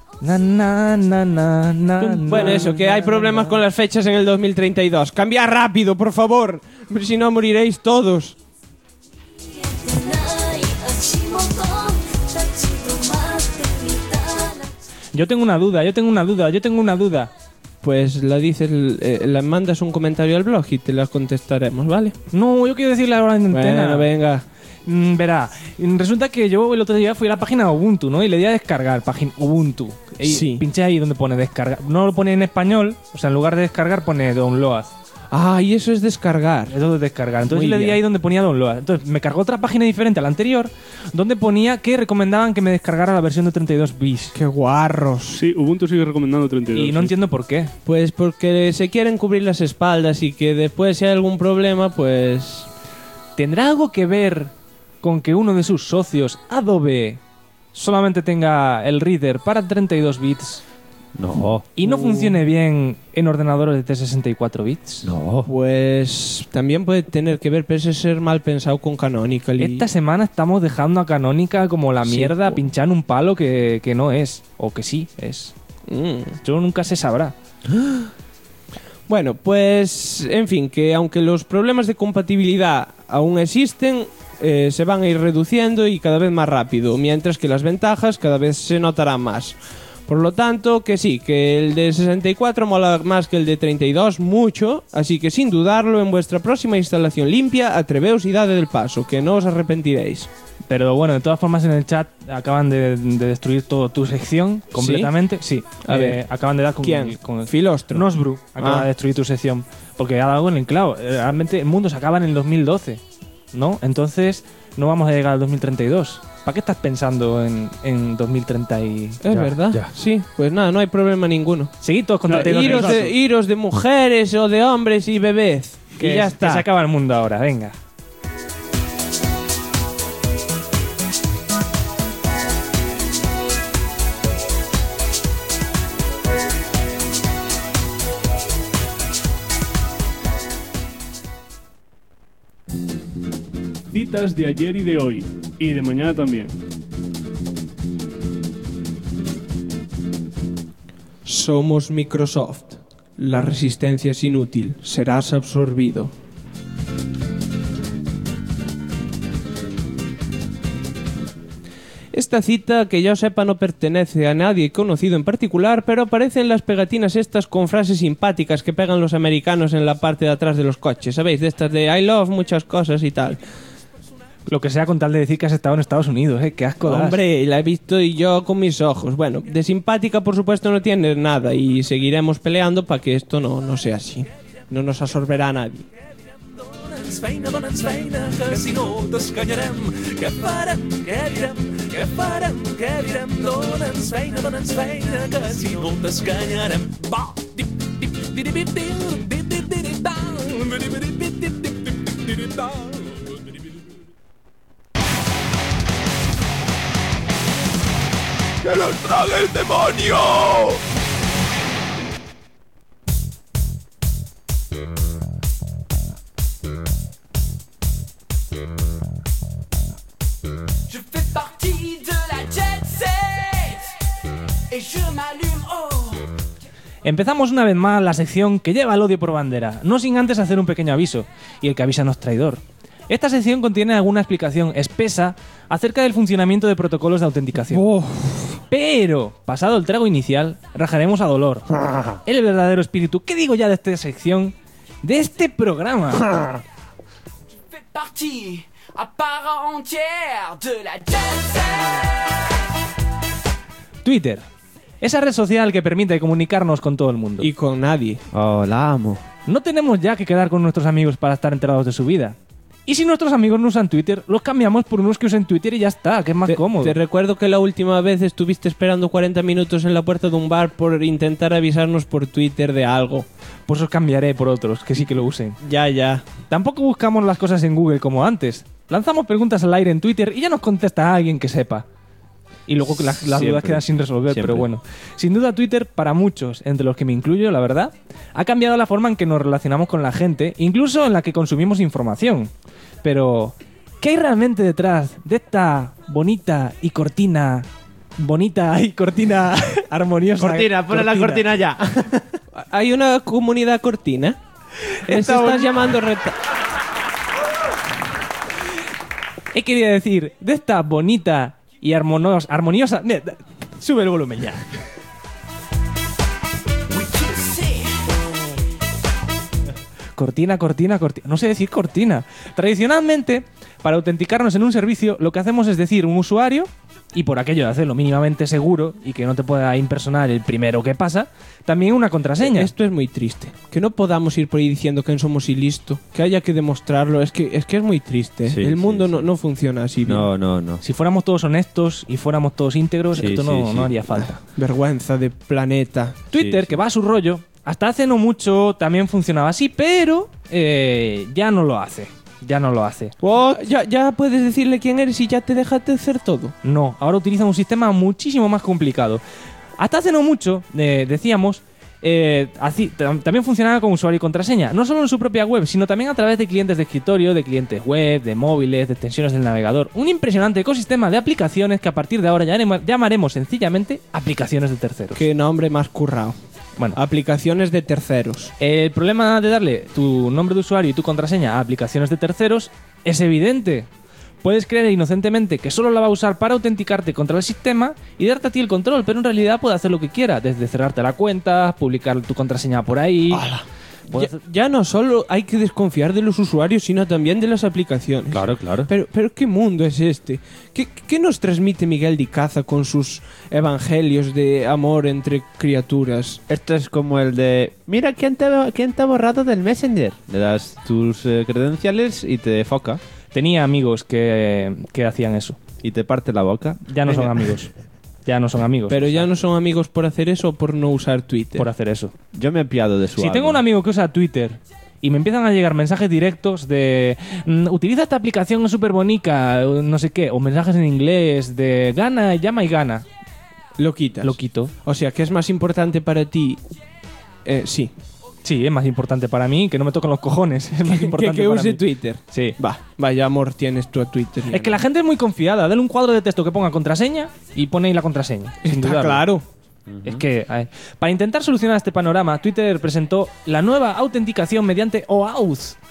Bueno, eso, que hay problemas con las fechas en el 2032. ¡Cambia rápido, por favor! Si no, moriréis todos. Yo tengo una duda. Pues la dices, la mandas un comentario al blog y te la contestaremos, ¿vale? No, yo quiero decirle ahora en antena. Bueno, venga. Verá, resulta que yo el otro día fui a la página de Ubuntu, ¿no? Y le di a descargar, página Ubuntu. Y Sí. pinché ahí donde pone descargar. No lo pone en español, o sea, en lugar de descargar pone download. Ah, y eso es descargar. Eso de descargar. Entonces Muy le di bien. ahí donde ponía download. Entonces me cargó otra página diferente a la anterior, donde ponía que recomendaban que me descargara la versión de 32 bits. ¡Qué guarros! Sí, Ubuntu sigue recomendando 32. Y no entiendo por qué. Pues porque se quieren cubrir las espaldas y que después si hay algún problema, pues... ¿Tendrá algo que ver con que uno de sus socios, Adobe, solamente tenga el reader para 32 bits? No. ¿Y no funcione bien en ordenadores de 64 bits? No. Pues también puede tener que ver, pero ese es ser mal pensado con Canonical. Y... Esta semana estamos dejando a Canonical como la Sí. mierda pinchando un palo que no es. O que sí es. Yo nunca se sabrá. Bueno, pues en fin, que aunque los problemas de compatibilidad aún existen, se van a ir reduciendo y cada vez más rápido, mientras que las ventajas cada vez se notarán más. Por lo tanto, que sí, que el de 64 mola más que el de 32, mucho, así que sin dudarlo, en vuestra próxima instalación limpia, atreveos y dad el paso, que no os arrepentiréis. Pero bueno, de todas formas en el chat acaban de destruir toda tu sección completamente. Sí, A ver. acaban de dar con ¿Quién? con el Filostro. Nosbru acaba Ah. de destruir tu sección. Porque ha dado en el clavo. Realmente el mundo se acaba en el 2012, ¿no? Entonces no vamos a llegar al 2032. ¿Para qué estás pensando en 2030 y...? Es verdad, sí, pues nada, no hay problema ninguno. Seguid todos con 32 Iros de mujeres o de hombres y bebés. que y ya está. Que se acaba el mundo ahora, venga. Citas de ayer y de hoy. Y de mañana también. Somos Microsoft. La resistencia es inútil. Serás absorbido. Esta cita, que yo sepa, no pertenece a nadie conocido en particular, pero aparece en las pegatinas estas con frases simpáticas que pegan los americanos en la parte de atrás de los coches, ¿sabéis? De estas de I love muchas cosas y tal. Lo que sea con tal de decir que has estado en Estados Unidos, qué asco das. Hombre, la he visto y yo con mis ojos. Bueno, de simpática por supuesto no tiene nada y seguiremos peleando para que esto no sea así. No nos absorberá a nadie. Feina, que si no t'escanyarem. Què farem, què direm, què farem, què direm? Dona'ns feina, que si no t'escanyarem. Va, dip, dip, dip, dip, dip, dip, dip, dip, down, dip, dip, dip, dip, dip, dip, dip, down. ¡Que los trague el demonio! Je fais partie de la jet set et je m'allume Empezamos una vez más la sección que lleva el odio por bandera, no sin antes hacer un pequeño aviso, y el que avisa no es traidor. Esta sección contiene alguna explicación espesa acerca del funcionamiento de protocolos de autenticación. Pero, pasado el trago inicial, rajaremos a dolor. El verdadero espíritu, ¿qué digo ya de esta sección? De este programa. Je fais partie à part entière de la jet set. Twitter. Esa red social que permite comunicarnos con todo el mundo. Y con nadie. Oh, la amo. No tenemos ya que quedar con nuestros amigos para estar enterados de su vida. Y si nuestros amigos no usan Twitter, los cambiamos por unos que usen Twitter y ya está, que es más cómodo. Te recuerdo que la última vez estuviste esperando 40 minutos en la puerta de un bar por intentar avisarnos por Twitter de algo. Pues os cambiaré por otros, que sí que lo usen. Ya. Tampoco buscamos las cosas en Google como antes. Lanzamos preguntas al aire en Twitter y ya nos contesta alguien que sepa. Y luego las dudas quedan sin resolver, pero bueno. Sin duda Twitter, para muchos, entre los que me incluyo, la verdad, ha cambiado la forma en que nos relacionamos con la gente, incluso en la que consumimos información. Pero, ¿qué hay realmente detrás de esta bonita y cortina armoniosa? Cortina, ponle la cortina ya. ¿Hay una comunidad cortina? Estás llamando He querido decir, de esta bonita y armoniosa... Sube el volumen ya. Cortina. No sé decir cortina. Tradicionalmente, para autenticarnos en un servicio, lo que hacemos es decir un usuario, y por aquello de hacerlo mínimamente seguro y que no te pueda impersonar el primero que pasa, también una contraseña. Esto es muy triste. Que no podamos ir por ahí diciendo que somos y listo. Que haya que demostrarlo. Es que es muy triste. Sí, el mundo no funciona así. No. Si fuéramos todos honestos y fuéramos todos íntegros, esto no haría falta. Vergüenza de planeta. Twitter, que va a su rollo, hasta hace no mucho también funcionaba así, pero ya no lo hace. Ya puedes decirle quién eres y ya te dejaste de hacer todo. No, ahora utiliza un sistema muchísimo más complicado. Hasta hace no mucho, decíamos, también funcionaba con usuario y contraseña. No solo en su propia web, sino también a través de clientes de escritorio, de clientes web, de móviles, de extensiones del navegador. Un impresionante ecosistema de aplicaciones que a partir de ahora llamaremos sencillamente aplicaciones de terceros. Qué nombre más currado. Bueno, aplicaciones de terceros. El problema de darle tu nombre de usuario y tu contraseña a aplicaciones de terceros es evidente. Puedes creer inocentemente que solo la va a usar para autenticarte contra el sistema y darte a ti el control, pero en realidad puede hacer lo que quiera, desde cerrarte la cuenta, publicar tu contraseña por ahí. Ya no solo hay que desconfiar de los usuarios, sino también de las aplicaciones. Claro. Pero ¿qué mundo es este? ¿Qué nos transmite Miguel de Icaza con sus evangelios de amor entre criaturas? Esto es como el de... Mira, ¿quién te ha borrado del Messenger? Le das tus credenciales y te foca. Tenía amigos que hacían eso. Y te parte la boca. Ya no son amigos. Ya no son amigos. Pero ya no son amigos por hacer eso o por no usar Twitter. Por hacer eso. Yo me he piado de su Si tengo un amigo que usa Twitter y me empiezan a llegar mensajes directos de utiliza esta aplicación, es súper bonita, no sé qué, o mensajes en inglés de gana, llama y gana. Lo quitas. Lo quito. O sea, ¿qué es más importante para ti? Sí. Sí, es más importante para mí que no me toquen los cojones. Es más importante que para use mí. Twitter. Sí. Vaya amor tienes tú a Twitter. Es que la gente es muy confiada. Dale un cuadro de texto que ponga contraseña y pone ahí la contraseña. Está claro. Es que, para intentar solucionar este panorama, Twitter presentó la nueva autenticación mediante OAuth,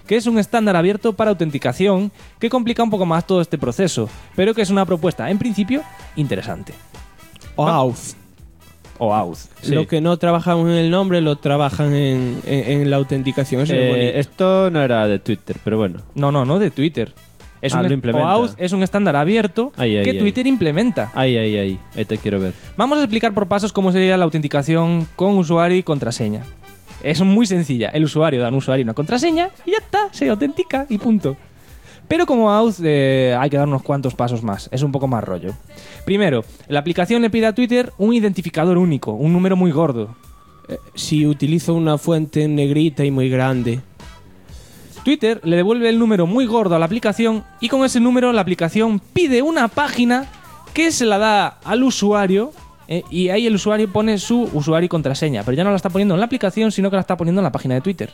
que es un estándar abierto para autenticación que complica un poco más todo este proceso, pero que es una propuesta, en principio, interesante. OAuth. OAuth. Sí. Lo que no trabajan en el nombre lo trabajan en la autenticación. Eso es bonito. Esto no era de Twitter, pero bueno. No de Twitter. Lo implementa. OAuth es un estándar abierto que Twitter implementa. Ahí te quiero ver. Vamos a explicar por pasos cómo sería la autenticación con usuario y contraseña. Es muy sencilla. El usuario da un usuario y una contraseña y ya está, se autentica y punto. Pero como OAuth hay que dar unos cuantos pasos más. Es un poco más rollo. Primero, la aplicación le pide a Twitter un identificador único, un número muy gordo. Si utilizo una fuente negrita y muy grande. Twitter le devuelve el número muy gordo a la aplicación y con ese número la aplicación pide una página que se la da al usuario y ahí el usuario pone su usuario y contraseña, pero ya no la está poniendo en la aplicación, sino que la está poniendo en la página de Twitter.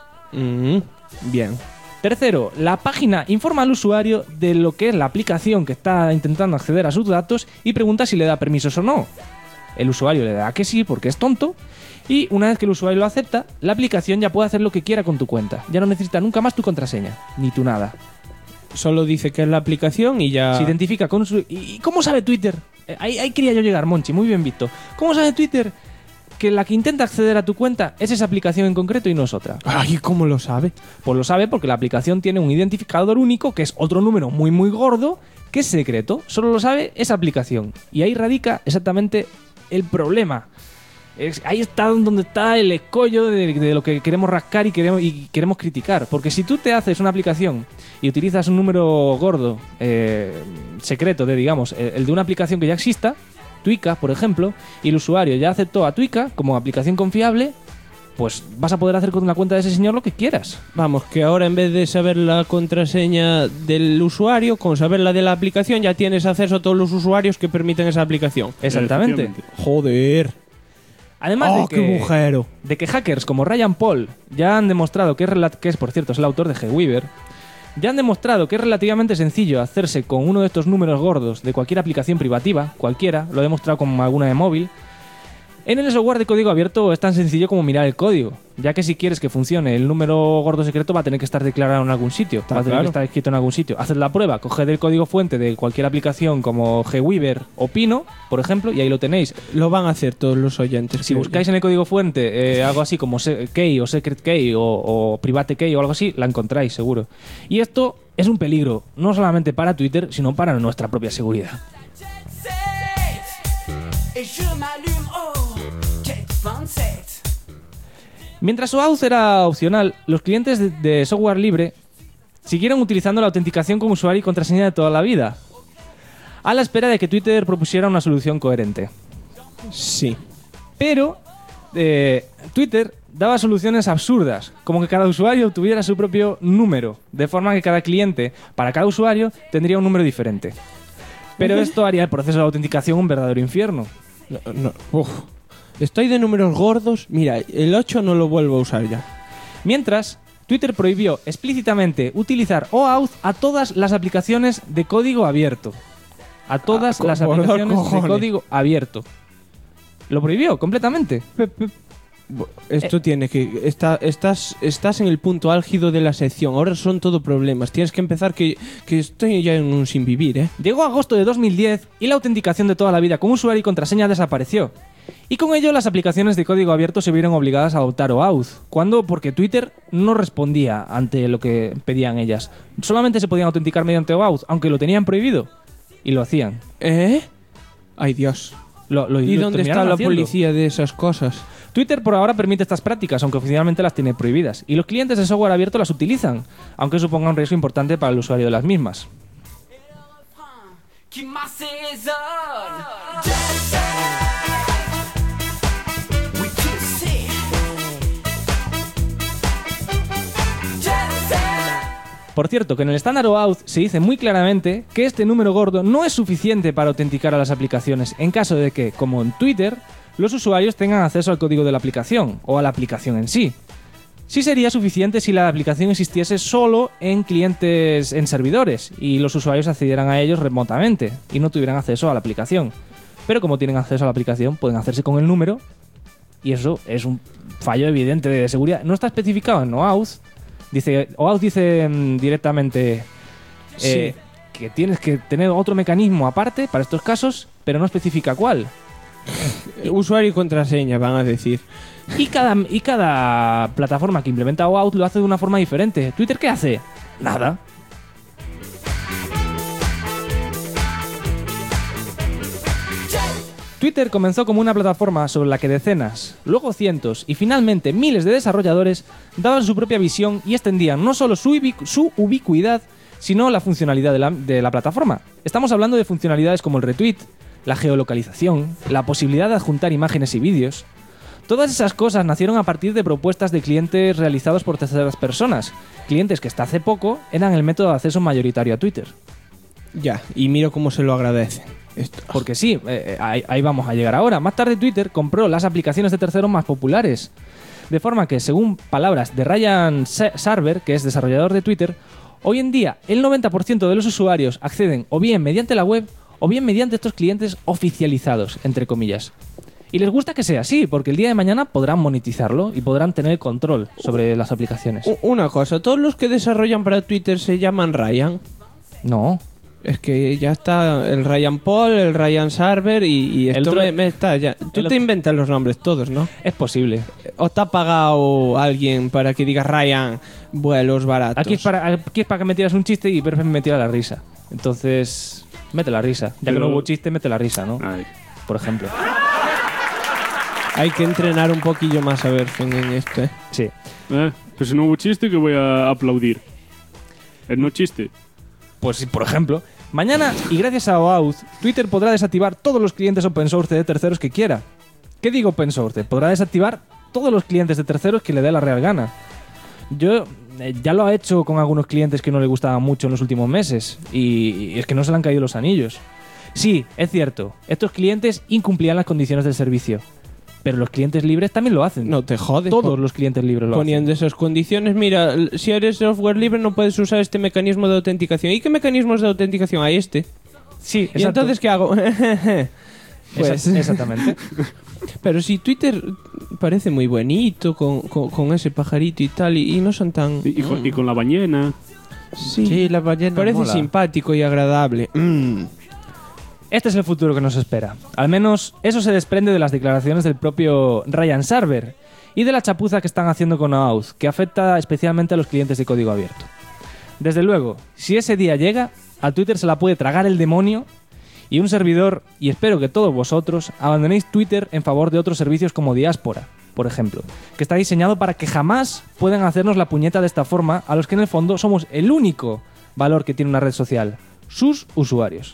Bien. Tercero, la página informa al usuario de lo que es la aplicación que está intentando acceder a sus datos y pregunta si le da permisos o no. El usuario le da que sí porque es tonto y una vez que el usuario lo acepta, la aplicación ya puede hacer lo que quiera con tu cuenta. Ya no necesita nunca más tu contraseña, ni tu nada. Solo dice que es la aplicación y ya... Se identifica con su... ¿Y cómo sabe Twitter? Ahí quería yo llegar, Monchi, muy bien visto. ¿Cómo sabe Twitter que la que intenta acceder a tu cuenta es esa aplicación en concreto y no es otra? Ay, ¿cómo lo sabe? Pues lo sabe porque la aplicación tiene un identificador único, que es otro número muy muy gordo, que es secreto. Solo lo sabe esa aplicación. Y ahí radica exactamente el problema. Ahí está donde está el escollo de lo que queremos rascar y queremos criticar. Porque si tú te haces una aplicación y utilizas un número gordo, secreto, digamos, el de una aplicación que ya exista, Twika, por ejemplo, y el usuario ya aceptó a Twika como aplicación confiable, pues vas a poder hacer con la cuenta de ese señor lo que quieras. Vamos, que ahora en vez de saber la contraseña del usuario, con saber la de la aplicación, ya tienes acceso a todos los usuarios que permiten esa aplicación. Exactamente. Joder. Además qué de que hackers como Ryan Paul ya han demostrado que es, por cierto, es el autor de G-Weaver, ya han demostrado que es relativamente sencillo hacerse con uno de estos números gordos de cualquier aplicación privativa, cualquiera, lo he demostrado con alguna de móvil. En el software de código abierto es tan sencillo como mirar el código, ya que si quieres que funcione el número gordo secreto va a tener que estar declarado en algún sitio, va a tener que estar escrito en algún sitio. Haced la prueba, coged el código fuente de cualquier aplicación como G-Weaver o Pino, por ejemplo, y ahí lo tenéis. Lo van a hacer todos los oyentes. Si buscáis en el código fuente algo así como key o secret key o private key o algo así, la encontráis seguro. Y esto es un peligro, no solamente para Twitter, sino para nuestra propia seguridad. Mientras OAuth era opcional, los clientes de software libre siguieron utilizando la autenticación como usuario y contraseña de toda la vida, a la espera de que Twitter propusiera una solución coherente. Sí. Pero Twitter daba soluciones absurdas, como que cada usuario tuviera su propio número, de forma que cada cliente, para cada usuario, tendría un número diferente. Pero esto haría el proceso de autenticación un verdadero infierno. Estoy de números gordos. Mira, el 8 no lo vuelvo a usar ya. Mientras, Twitter prohibió explícitamente utilizar OAuth a todas las aplicaciones de código abierto. A todas las aplicaciones de código abierto. Lo prohibió completamente. Esto tiene que... Estás en el punto álgido de la sección. Ahora son todo problemas. Tienes que empezar que estoy ya en un sin vivir, ¿eh? Llegó agosto de 2010 y la autenticación de toda la vida con usuario y contraseña desapareció. Y con ello las aplicaciones de código abierto se vieron obligadas a adoptar OAuth. ¿Cuándo? Porque Twitter no respondía ante lo que pedían ellas. Solamente se podían autenticar mediante OAuth, aunque lo tenían prohibido. Y lo hacían. Ay, Dios. ¿Y dónde está la policía de esas cosas? Twitter por ahora permite estas prácticas, aunque oficialmente las tiene prohibidas. Y los clientes de software abierto las utilizan, aunque suponga un riesgo importante para el usuario de las mismas. Por cierto, que en el estándar OAuth se dice muy claramente que este número gordo no es suficiente para autenticar a las aplicaciones en caso de que, como en Twitter, los usuarios tengan acceso al código de la aplicación o a la aplicación en sí. Sí sería suficiente si la aplicación existiese solo en clientes en servidores y los usuarios accedieran a ellos remotamente y no tuvieran acceso a la aplicación. Pero como tienen acceso a la aplicación, pueden hacerse con el número y eso es un fallo evidente de seguridad. No está especificado en OAuth, Dice, OAuth dice directamente que tienes que tener otro mecanismo aparte para estos casos, pero no especifica cuál. Usuario y contraseña, van a decir. Y cada plataforma que implementa OAuth lo hace de una forma diferente. ¿Twitter qué hace? Nada. Twitter comenzó como una plataforma sobre la que decenas, luego cientos y finalmente miles de desarrolladores daban su propia visión y extendían no solo su ubicuidad, sino la funcionalidad de la plataforma. Estamos hablando de funcionalidades como el retweet, la geolocalización, la posibilidad de adjuntar imágenes y vídeos. Todas esas cosas nacieron a partir de propuestas de clientes realizados por terceras personas, clientes que hasta hace poco eran el método de acceso mayoritario a Twitter. Ya, y miro cómo se lo agradecen. Porque sí, ahí vamos a llegar ahora. Más tarde Twitter compró las aplicaciones de terceros más populares. De forma que, según palabras de Ryan Sarver, que es desarrollador de Twitter, hoy en día el 90% de los usuarios acceden o bien mediante la web o bien mediante estos clientes oficializados, entre comillas. Y les gusta que sea así, porque el día de mañana podrán monetizarlo y podrán tener control sobre las aplicaciones. Una cosa, ¿todos los que desarrollan para Twitter se llaman Ryan? No. Es que ya está el Ryan Paul, el Ryan Sarver y esto me está ya. Tú te inventas los nombres todos, ¿no? Es posible. ¿O te ha pagado alguien para que digas Ryan vuelos baratos? Aquí es para que me tiras un chiste y Perfe me tira la risa. Entonces, mete la risa. Ya que no hubo chiste, mete la risa, ¿no? Ay. Por ejemplo. Hay que entrenar un poquillo más a ver en esto, ¿eh? Sí. Pero si no hubo chiste, que voy a aplaudir. El no chiste. Pues sí, por ejemplo, mañana, y gracias a OAuth, Twitter podrá desactivar todos los clientes open source de terceros que quiera. ¿Qué digo open source? Podrá desactivar todos los clientes de terceros que le dé la real gana. Yo ya lo ha hecho con algunos clientes que no le gustaban mucho en los últimos meses, y es que no se le han caído los anillos. Sí, es cierto, estos clientes incumplían las condiciones del servicio. Pero los clientes libres también lo hacen. No te jodes. Todos los clientes libres lo hacen. Poniendo esas condiciones, mira, si eres software libre no puedes usar este mecanismo de autenticación. ¿Y qué mecanismos de autenticación hay este? Sí, exacto. ¿Y entonces qué hago? Pues, exactamente. Pero si Twitter parece muy bonito con ese pajarito y tal, y no son tan... Y con la ballena. Sí, la ballena parece mola. simpático y agradable. Este es el futuro que nos espera. Al menos eso se desprende de las declaraciones del propio Ryan Sarver y de la chapuza que están haciendo con OAuth, que afecta especialmente a los clientes de código abierto. Desde luego, si ese día llega, a Twitter se la puede tragar el demonio y un servidor, y espero que todos vosotros, abandonéis Twitter en favor de otros servicios como Diáspora, por ejemplo, que está diseñado para que jamás puedan hacernos la puñeta de esta forma a los que en el fondo somos el único valor que tiene una red social, sus usuarios.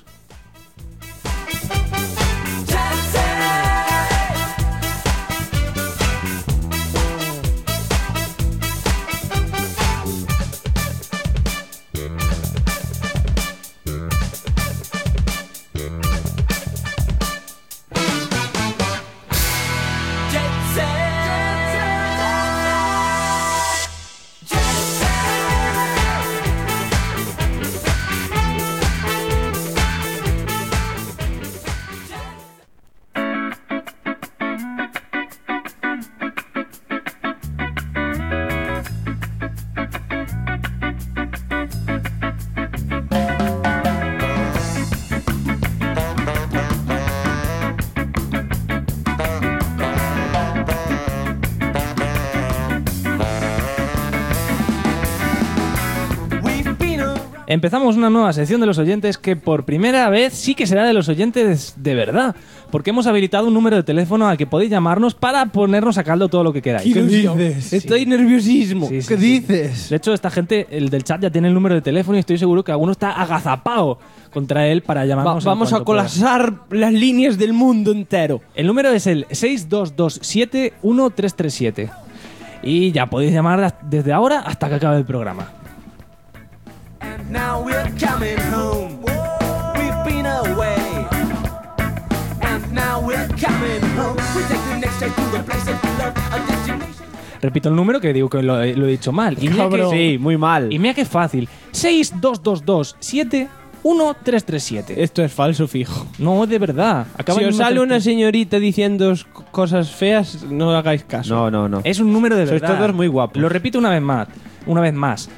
Empezamos una nueva sección de los oyentes que por primera vez sí que será de los oyentes de verdad, porque hemos habilitado un número de teléfono al que podéis llamarnos para ponernos a caldo todo lo que queráis. ¿Qué dices? Estoy nerviosismo. Sí, sí, ¿Qué sí. dices? De hecho, esta gente, el del chat, ya tiene el número de teléfono y estoy seguro que alguno está agazapado contra él para llamarnos. Vamos a colapsar las líneas del mundo entero. El número es el 62271337 y ya podéis llamar desde ahora hasta que acabe el programa. Now we're coming home. We've been away. And now we're coming home. We take the next step to the place that we love. A destination. Repito el número que digo que lo he dicho mal. Y mira que, Sí, muy mal. y mira que fácil. 622271337. Esto es falso fijo. No, de verdad. Acaba Si en os un sale una 33. señorita diciendo cosas feas, no hagáis caso. No. Es un número de Sois verdad. todos muy guapos. Lo repito una vez más. Una vez más,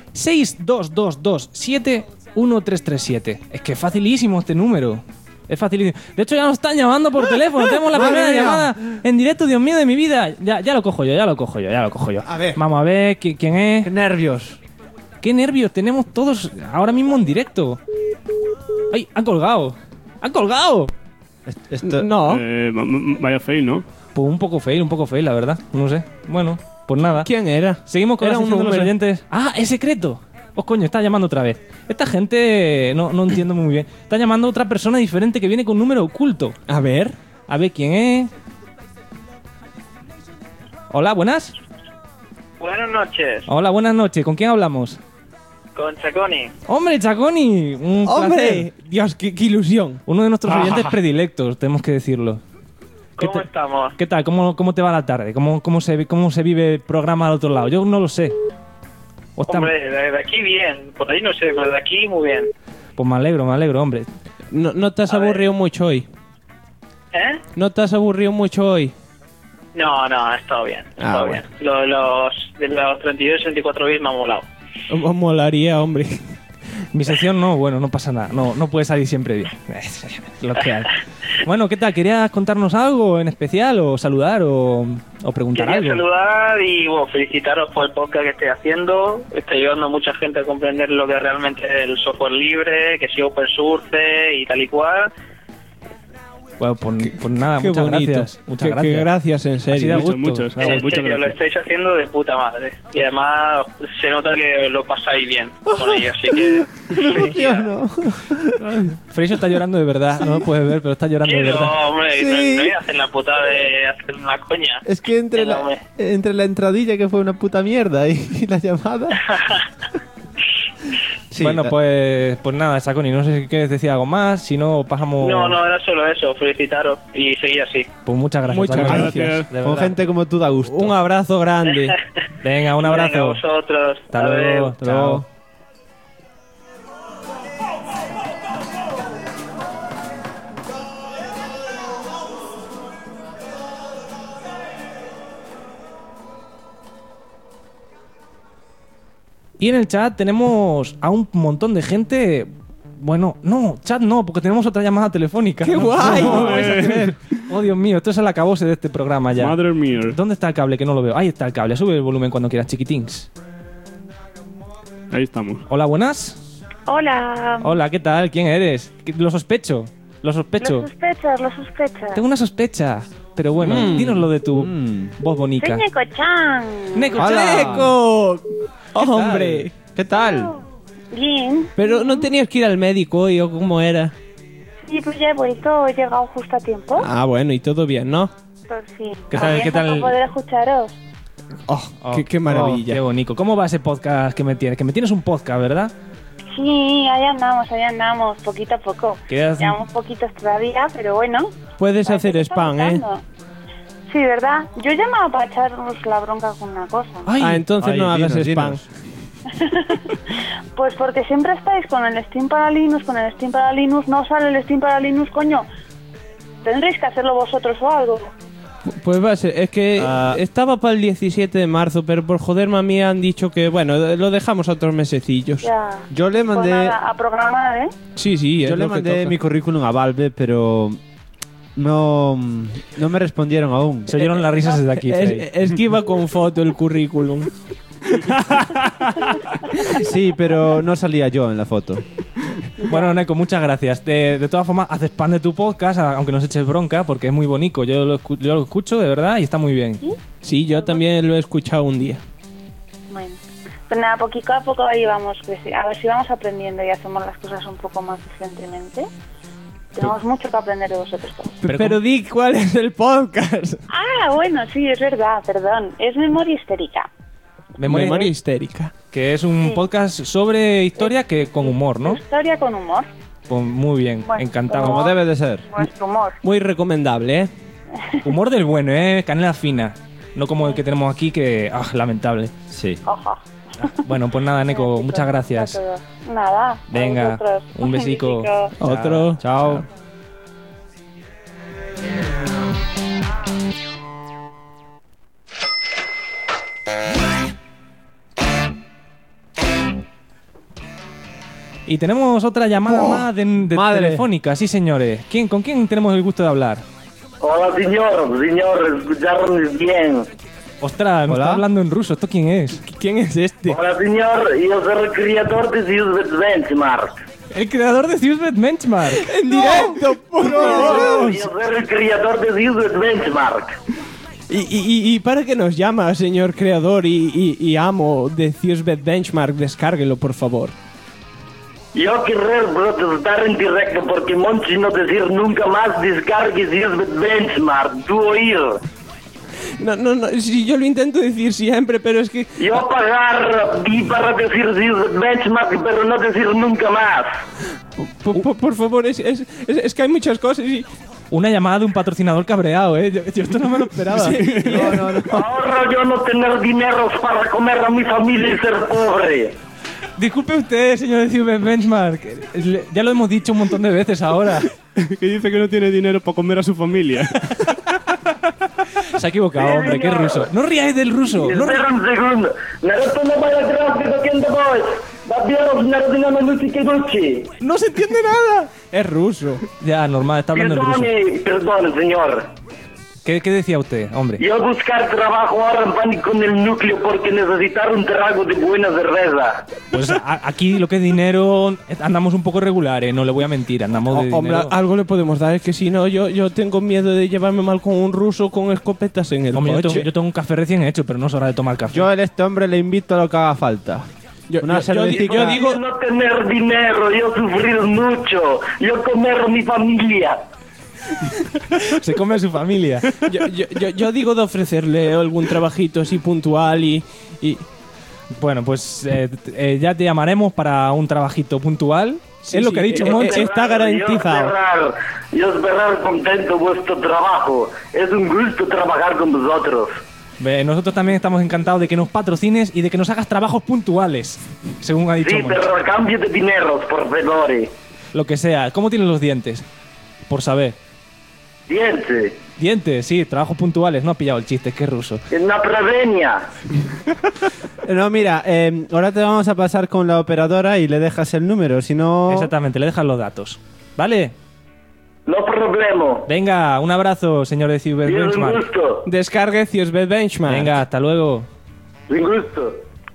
622271337. Es que es facilísimo este número. Es facilísimo. De hecho, ya nos están llamando por teléfono. Tenemos la primera llamada en directo, Dios mío, de mi vida. Ya lo cojo yo. A ver. Vamos a ver quién es. Qué nervios. Qué nervios tenemos todos ahora mismo en directo. ¡Ay! ¡Han colgado! Esto... No. Vaya fail, ¿no? Pues un poco fail, la verdad. No sé. Bueno, pues nada. ¿Quién era? Seguimos con Era la un sección de los número. oyentes. ¡Ah! ¡Es secreto! Oh, coño, está llamando otra vez. Esta gente no entiendo muy bien. Está llamando a otra persona diferente que viene con un número oculto. A ver. A ver quién es. Hola, buenas. Buenas noches, Hola, buenas noches. ¿Con quién hablamos? con Chaconi. ¡Hombre, Chaconi! Un ¡Hombre! placer. Dios, qué ilusión. Uno de nuestros oyentes predilectos, tenemos que decirlo. ¿Cómo estamos? ¿Qué tal? ¿Cómo te va la tarde? ¿Cómo se vive el programa al otro lado? Yo no lo sé. ¿O está- Hombre, de aquí bien, por ahí no sé, pero de aquí muy bien. Pues me alegro, hombre. No te has aburrido mucho hoy. ¿Eh? ¿No te has aburrido mucho hoy? No, ha estado bien, bueno. bien. De los 32 y 64 bits me ha molado. Molaría, hombre. Mi sección no pasa nada. No puede salir siempre bien. Lo que hay. Bueno, ¿qué tal? ¿Querías contarnos algo en especial o saludar o preguntar Quería algo? saludar y felicitaros por el podcast que estoy haciendo. Está ayudando a mucha gente a comprender lo que realmente es el software libre, que sí open source y tal y cual. Bueno, pues nada, Qué muchas bonito. gracias. Muchas Qué gracias. gracias, en Así da serio. gusto. Muchas En gracias. serio, lo estáis haciendo de puta madre. Y además se nota que lo pasáis bien con ello, así que... Freixo está llorando de verdad. No lo puedes ver, pero está llorando de Sí, verdad. no, hombre, Sí. no voy a hacer la putada de hacer una coña. Es que entre la entradilla, que fue una puta mierda, y la llamada... Sí, bueno, pues nada, Chaconi, no sé si quieres decir algo más, si no pasamos... No, era solo eso, felicitaros y seguir así. Pues muchas gracias. Muchas Chaconi. gracias. De Con verdad. gente como tú da gusto. Un abrazo grande. Venga, un abrazo. Venga, vosotros. Hasta luego. Adiós. Chao. Y en el chat tenemos a un montón de gente. Bueno, no, chat no, porque tenemos otra llamada telefónica. ¡Qué No, guay! no vais a creer. Oh, Dios mío, esto es el acabose de este programa ya. Madre mía. ¿Dónde está el cable? Que no lo veo. Ahí está el cable. Sube el volumen cuando quieras, chiquitins. Ahí estamos. Hola, buenas. Hola. Hola, ¿qué tal? ¿Quién eres? Lo sospecho. Lo sospecho. Lo sospechas. Tengo una sospecha. Pero bueno, dínoslo de tu voz bonita. Soy Neko-chan. ¡Neko! ¡Hola! ¡Neko! ¡Hombre! ¿Qué tal? Bien. Pero no tenías que ir al médico hoy, ¿o cómo era? Sí, pues ya he vuelto, he llegado justo a tiempo. Ah, bueno, y todo bien, ¿no? Pues sí. ¿Qué tal- qué tal? Para poder escucharos. Oh, qué maravilla. Qué bonito. ¿Cómo va ese podcast que me tienes? Que me tienes un podcast, ¿verdad? Sí, ahí andamos, poquito a poco. Quedas- Llevamos poquitos todavía, pero bueno. Puedes hacer spam, ¿eh? Sí, ¿verdad? Yo llamaba para echaros la bronca con una cosa. Entonces no hagas spam. Pues porque siempre estáis con el Steam para Linux, no sale el Steam para Linux, coño. Tendréis que hacerlo vosotros o algo. Pues va a ser, es que estaba para el 17 de marzo, pero por joderme a mí han dicho que, bueno, lo dejamos a otros mesecillos. Ya. Yo le Pues mandé... nada, a programar, ¿eh? Sí, es Yo le lo que mandé toca. mi currículum a Valve, pero no me respondieron aún. Se oyeron las risas desde aquí, Frey. Es que iba con foto el currículum. Sí, pero no salía yo en la foto. Bueno, Neko, muchas gracias. De todas formas, haz spam de tu podcast, aunque nos eches bronca, porque es muy bonito. Yo lo escucho de verdad y está muy bien. Sí, yo también lo he escuchado un día. Bueno, pues nada, poquito a poco ahí vamos, a ver si vamos aprendiendo y hacemos las cosas un poco más eficientemente. Tenemos mucho que aprender de vosotros. Pero di cuál es el podcast. Ah, bueno, sí, es verdad, perdón. Es Memoria Histérica. Memoria histérica. Que es un podcast sobre historia que con humor, ¿no? Historia con humor. Pues muy bien, Bueno, encantado. como debe de ser. Nuestro humor. Muy recomendable, ¿eh? Humor del bueno, canela fina. No como el que tenemos aquí, que... lamentable. Sí. Ojo. Bueno, pues nada, Neko, muchas gracias. A todos. Nada. a Venga, vosotros. un besico. Otro. Chao. Y tenemos otra llamada más de telefónica, sí señores. ¿Con quién tenemos el gusto de hablar? Hola señor, escucharnos bien. Ostras, me está hablando en ruso. ¿Esto quién es? ¿Quién es este? Hola señor, yo soy el creador de Zeusbet Benchmark. El creador de Zeusbet Benchmark. En directo, por favor. Yo soy el creador de Zeusbet Benchmark. ¿Y para qué nos llama, señor creador y amo de Zeusbet Benchmark? Descárguelo, por favor. Yo querré protestar en directo porque Monchi no decir nunca más descargue Zeusbet Benchmark. ¿Tú oír? No, si yo lo intento decir siempre, pero es que... Yo pagar y para decir Zeusbet Benchmark, pero no decir nunca más. Por favor, es que hay muchas cosas y... Una llamada de un patrocinador cabreado, ¿eh? Yo esto no me lo esperaba. Sí. No. Ahora yo no tener dinero para comer a mi familia y ser pobre. Disculpe usted, señor de Zeusbet Benchmark. Ya lo hemos dicho un montón de veces ahora. Que dice que no tiene dinero para comer a su familia. Se ha equivocado, hombre, qué ruso. No ríais del ruso. Espera un segundo. Naruto no vaya atrás, que ¿quién te voy? No se entiende nada. Es ruso. Ya, normal, está hablando en ruso. Perdone, señor. ¿Qué decía usted, hombre? Yo buscar trabajo ahora en Pánico en el Núcleo porque necesitar un trago de buena cerveza. Pues aquí lo que es dinero, andamos un poco regulares, no le voy a mentir, andamos de hombre, dinero. algo le podemos dar, es que si no, yo tengo miedo de llevarme mal con un ruso con escopetas en el coche. Yo tengo un café recién hecho, pero no es hora de tomar café. Yo a este hombre le invito a lo que haga falta. Yo digo... Yo no tener dinero, yo sufrir mucho, yo comer a mi familia. Se come a su familia. Yo digo de ofrecerle algún trabajito así puntual y... Bueno, pues ya te llamaremos para un trabajito puntual. Sí, es lo que ha dicho Monchi. Está garantizado. Yo esperar contento vuestro trabajo. Es un gusto trabajar con vosotros. Nosotros también estamos encantados de que nos patrocines y de que nos hagas trabajos puntuales, según ha dicho Sí, Monchi. pero a cambio de dinero, por favor. Lo que sea. ¿Cómo tienen los dientes? Por saber. Dientes, sí, trabajos puntuales. No ha pillado el chiste, es que es ruso. En la Pravenia. No, mira, ahora te vamos a pasar con la operadora y le dejas el número, si no... Exactamente, le dejas los datos. ¿Vale? No problema. Venga, un abrazo, señor de Zeusbet Benchmark. Un gusto. Descargue Zeusbet Benchmark. Venga, hasta luego. Un gusto.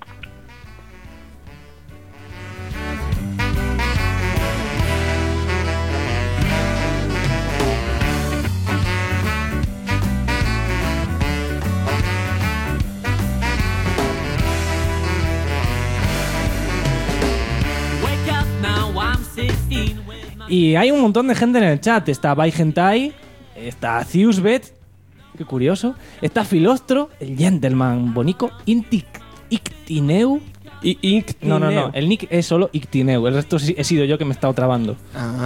Y hay un montón de gente en el chat. Está Baigentai, está Zeusbet, qué curioso. Está Filostro, el gentleman bonico, Ictineu. No, el nick es solo Ictineu. El resto he sido yo que me he estado trabando.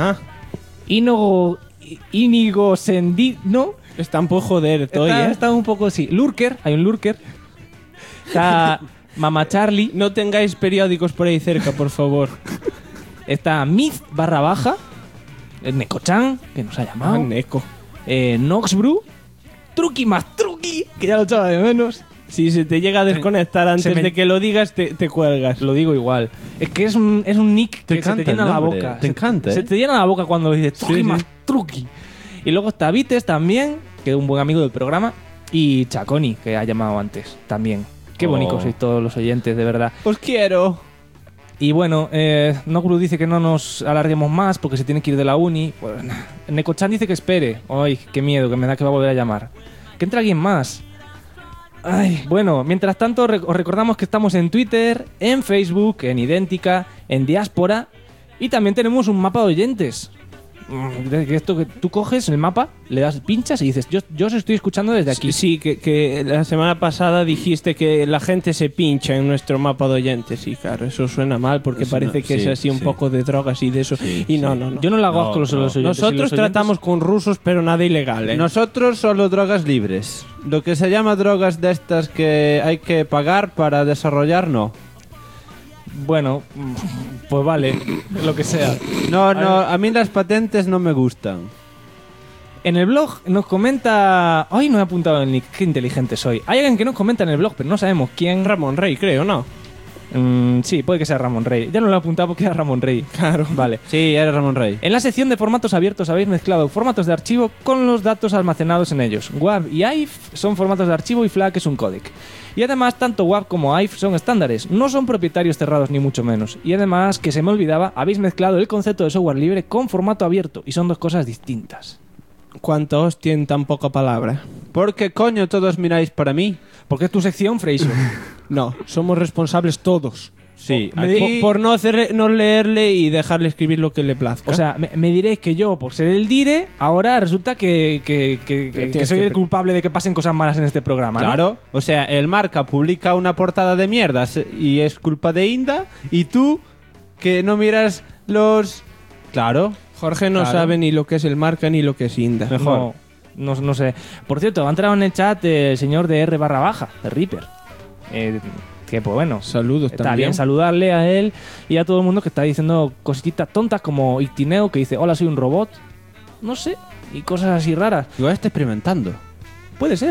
Íñigo Sendino. Está un poco joder, está un poco, sí. Lurker, hay un Lurker. Está Mama Charlie. No tengáis periódicos por ahí cerca, por favor. Está Myth _, el Neko-chan, que nos ha llamado. Neko. Noxbrew, Truqui más Truqui, que ya lo echaba de menos. Si se te llega a desconectar antes de que lo digas, te cuelgas. Lo digo igual. Es que es un nick que se te llena la boca. Te encanta, Se te llena la boca cuando dices Truqui más Truqui. Y luego está Vites también, que es un buen amigo del programa. Y Chaconi, que ha llamado antes también. Qué bonitos sois todos los oyentes, de verdad. Os quiero. Y bueno, Nogru dice que no nos alarguemos más porque se tiene que ir de la uni. Pues, Neko-chan dice que espere. Ay, qué miedo, que me da que va a volver a llamar. Que entre alguien más. Ay, bueno, mientras tanto os recordamos que estamos en Twitter, en Facebook, en Idéntica, en Diáspora y también tenemos un mapa de oyentes. Esto que tú coges el mapa, le das pinchas y dices, yo os estoy escuchando desde aquí. Sí, que la semana pasada dijiste que la gente se pincha en nuestro mapa de oyentes. Y claro, eso suena mal porque eso parece que es así un poco de drogas y de eso. No. Yo no lo hago con los oyentes. Nosotros tratamos con rusos, pero nada ilegal, ¿eh? Nosotros solo drogas libres. Lo que se llama drogas de estas que hay que pagar para desarrollar, no. Bueno, pues vale, lo que sea. No, a mí las patentes no me gustan. En el blog nos comenta... Ay, no he apuntado el nick, qué inteligente soy. Hay alguien que nos comenta en el blog, pero no sabemos quién. Ramón Rey, creo, ¿no? Sí, puede que sea Ramón Rey. Ya no lo he apuntado porque era Ramón Rey. Claro. Vale. Sí, era Ramón Rey. En la sección de formatos abiertos habéis mezclado formatos de archivo con los datos almacenados en ellos. WAV y AIF son formatos de archivo y FLAC es un códec. Y además, tanto WAV como AIF son estándares, no son propietarios cerrados ni mucho menos. Y además, que se me olvidaba, habéis mezclado el concepto de software libre con formato abierto, y son dos cosas distintas. ¿Cuánta hostia en tan poca palabra? ¿Por qué coño todos miráis para mí? Porque es tu sección, Freixo. No, somos responsables todos. Sí, Por no leerle y dejarle escribir lo que le plazca. O sea, me diréis que yo, por ser el dire, ahora resulta que soy el culpable de que pasen cosas malas en este programa, ¿no? Claro, o sea, el Marca publica una portada de mierdas y es culpa de Inda, y tú, que no miras los... Claro. Jorge no sabe ni lo que es el Marca ni lo que es Inda. Mejor. No sé. Por cierto, ha entrado en el chat el señor de R_, de Reaper. Que pues bueno, saludos está también. Bien saludarle a él y a todo el mundo que está diciendo cositas tontas como Ictineo, que dice hola, soy un robot. No sé, y cosas así raras. Igual está experimentando. Puede ser.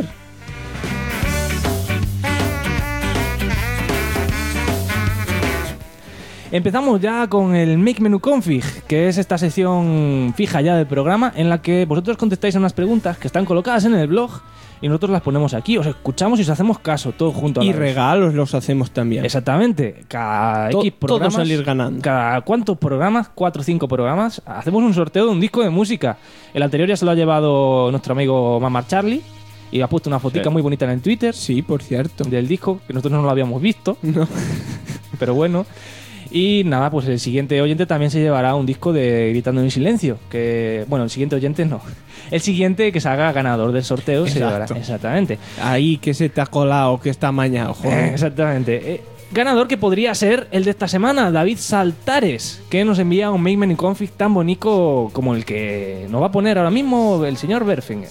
Empezamos ya con el Make Menu Config, que es esta sección fija ya del programa en la que vosotros contestáis a unas preguntas que están colocadas en el blog y nosotros las ponemos aquí, os escuchamos y os hacemos caso, todos juntos. Y regalos los hacemos también. Exactamente. Cada X programas, todos salir ganando. ¿Cada cuántos programas? 4 o 5 programas. Hacemos un sorteo de un disco de música. El anterior ya se lo ha llevado nuestro amigo Mamar Charlie y ha puesto una fotica muy bonita en el Twitter. Sí, por cierto. Del disco, que nosotros no lo habíamos visto. No. Pero bueno. Y nada, pues el siguiente oyente también se llevará un disco de Gritando en Silencio. Que, bueno, el siguiente oyente no. El siguiente que se haga ganador del sorteo se llevará. Exactamente. Ahí que se te ha colado, que está amañado, joder. Exactamente. Ganador que podría ser el de esta semana, David Saltares, que nos envía un Make Menu Config tan bonito como el que nos va a poner ahora mismo el señor Berfinger.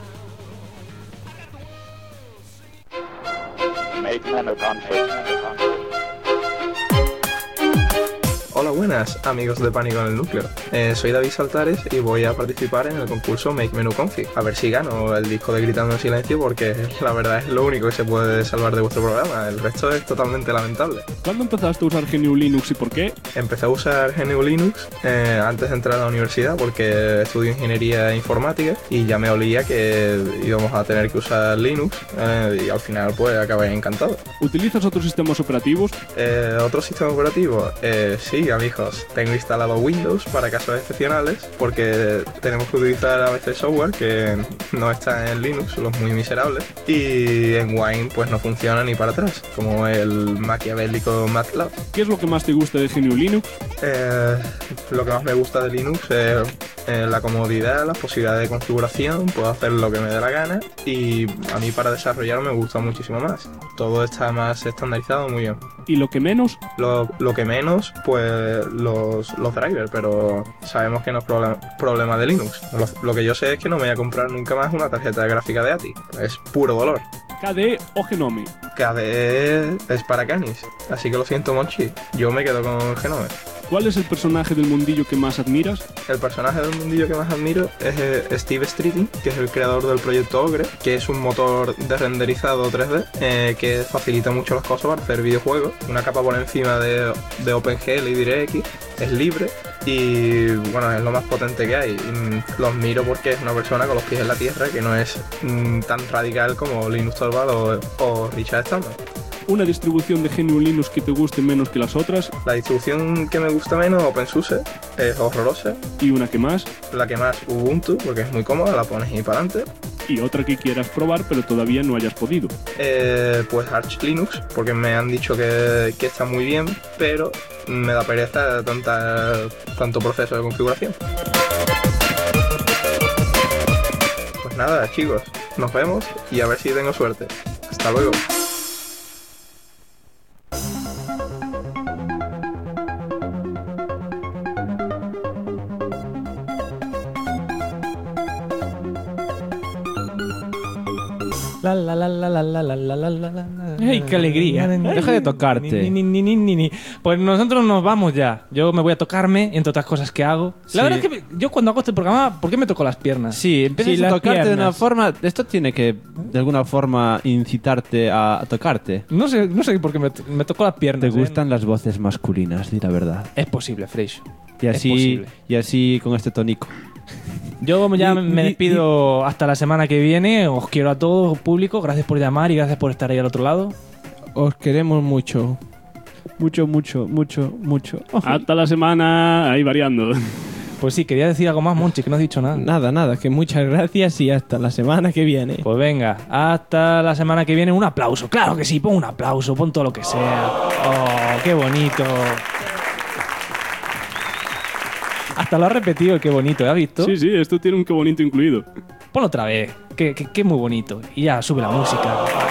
Make Menu Config. Hola, buenas amigos de Pánico en el Núcleo. Soy David Saltares y voy a participar en el concurso Make Menu Config. A ver si gano el disco de Gritando en Silencio, porque la verdad es lo único que se puede salvar de vuestro programa. El resto es totalmente lamentable. ¿Cuándo empezaste a usar GNU Linux y por qué? Empecé a usar GNU Linux antes de entrar a la universidad, porque estudio ingeniería informática y ya me olía que íbamos a tener que usar Linux y al final pues acabé encantado. ¿Utilizas otros sistemas operativos? ¿Otro sistema operativo? Sí, amigos, tengo instalado Windows para casos excepcionales, porque tenemos que utilizar a veces software que no está en Linux, los muy miserables, y en Wine pues no funciona ni para atrás, como el maquiavélico MATLAB. ¿Qué es lo que más te gusta de GNU Linux? Lo que más me gusta de Linux es la comodidad, la posibilidad de configuración, puedo hacer lo que me dé la gana, y a mí para desarrollar me gusta muchísimo más. Todo está más estandarizado, muy bien. ¿Y lo que menos? Lo que menos, pues los drivers, pero sabemos que no es problema de Linux. Lo que yo sé es que no me voy a comprar nunca más una tarjeta de gráfica de ATI. Es puro dolor. KDE o Genome. KDE es para canis, así que lo siento, Monchi. Yo me quedo con Genome. ¿Cuál es el personaje del mundillo que más admiras? El personaje del mundillo que más admiro es Steve Streeting, que es el creador del proyecto Ogre, que es un motor de renderizado 3D que facilita mucho las cosas para hacer videojuegos. Una capa por encima de OpenGL y DirectX, es libre y bueno, es lo más potente que hay. Y lo admiro porque es una persona con los pies en la tierra, que no es tan radical como Linus Torvald o Richard Stallman. ¿Una distribución de GNU Linux que te guste menos que las otras? La distribución que me gusta menos, OpenSUSE, es horrorosa. ¿Y una que más? La que más, Ubuntu, porque es muy cómoda, la pones y para adelante. ¿Y otra que quieras probar pero todavía no hayas podido? Pues Arch Linux, porque me han dicho que está muy bien, pero me da pereza tanto proceso de configuración. Pues nada, chicos, nos vemos y a ver si tengo suerte. Hasta luego. La la la la la la la la la la. ¡Ay, qué alegría! Deja de tocarte. Ni. Pues nosotros nos vamos ya. Yo me voy a tocarme, entre otras cosas que hago. La verdad es que yo cuando hago este programa, ¿por qué me toco las piernas? Sí, empiezas a las tocarte de piernas. una forma... Esto tiene que, de alguna forma, incitarte a tocarte. No sé por qué me toco las piernas. ¿Te gustan las voces masculinas? Di la verdad. Es posible, Freixo. Y Es posible. así con este tonico. Yo ya me despido hasta la semana que viene. Os quiero a todos, público. Gracias por llamar y gracias por estar ahí al otro lado. Os queremos mucho. Mucho. Hasta la semana, ahí variando. Pues sí, quería decir algo más, Monchi, que no has dicho nada. Nada, que muchas gracias y hasta la semana que viene. Pues venga, hasta la semana que viene. Un aplauso, claro que sí, pon un aplauso, pon todo lo que sea. Oh, qué bonito. Hasta lo has repetido el qué bonito, ¿has visto? Sí, esto tiene un qué bonito incluido. Ponlo otra vez, que muy bonito. Y ya, sube la música.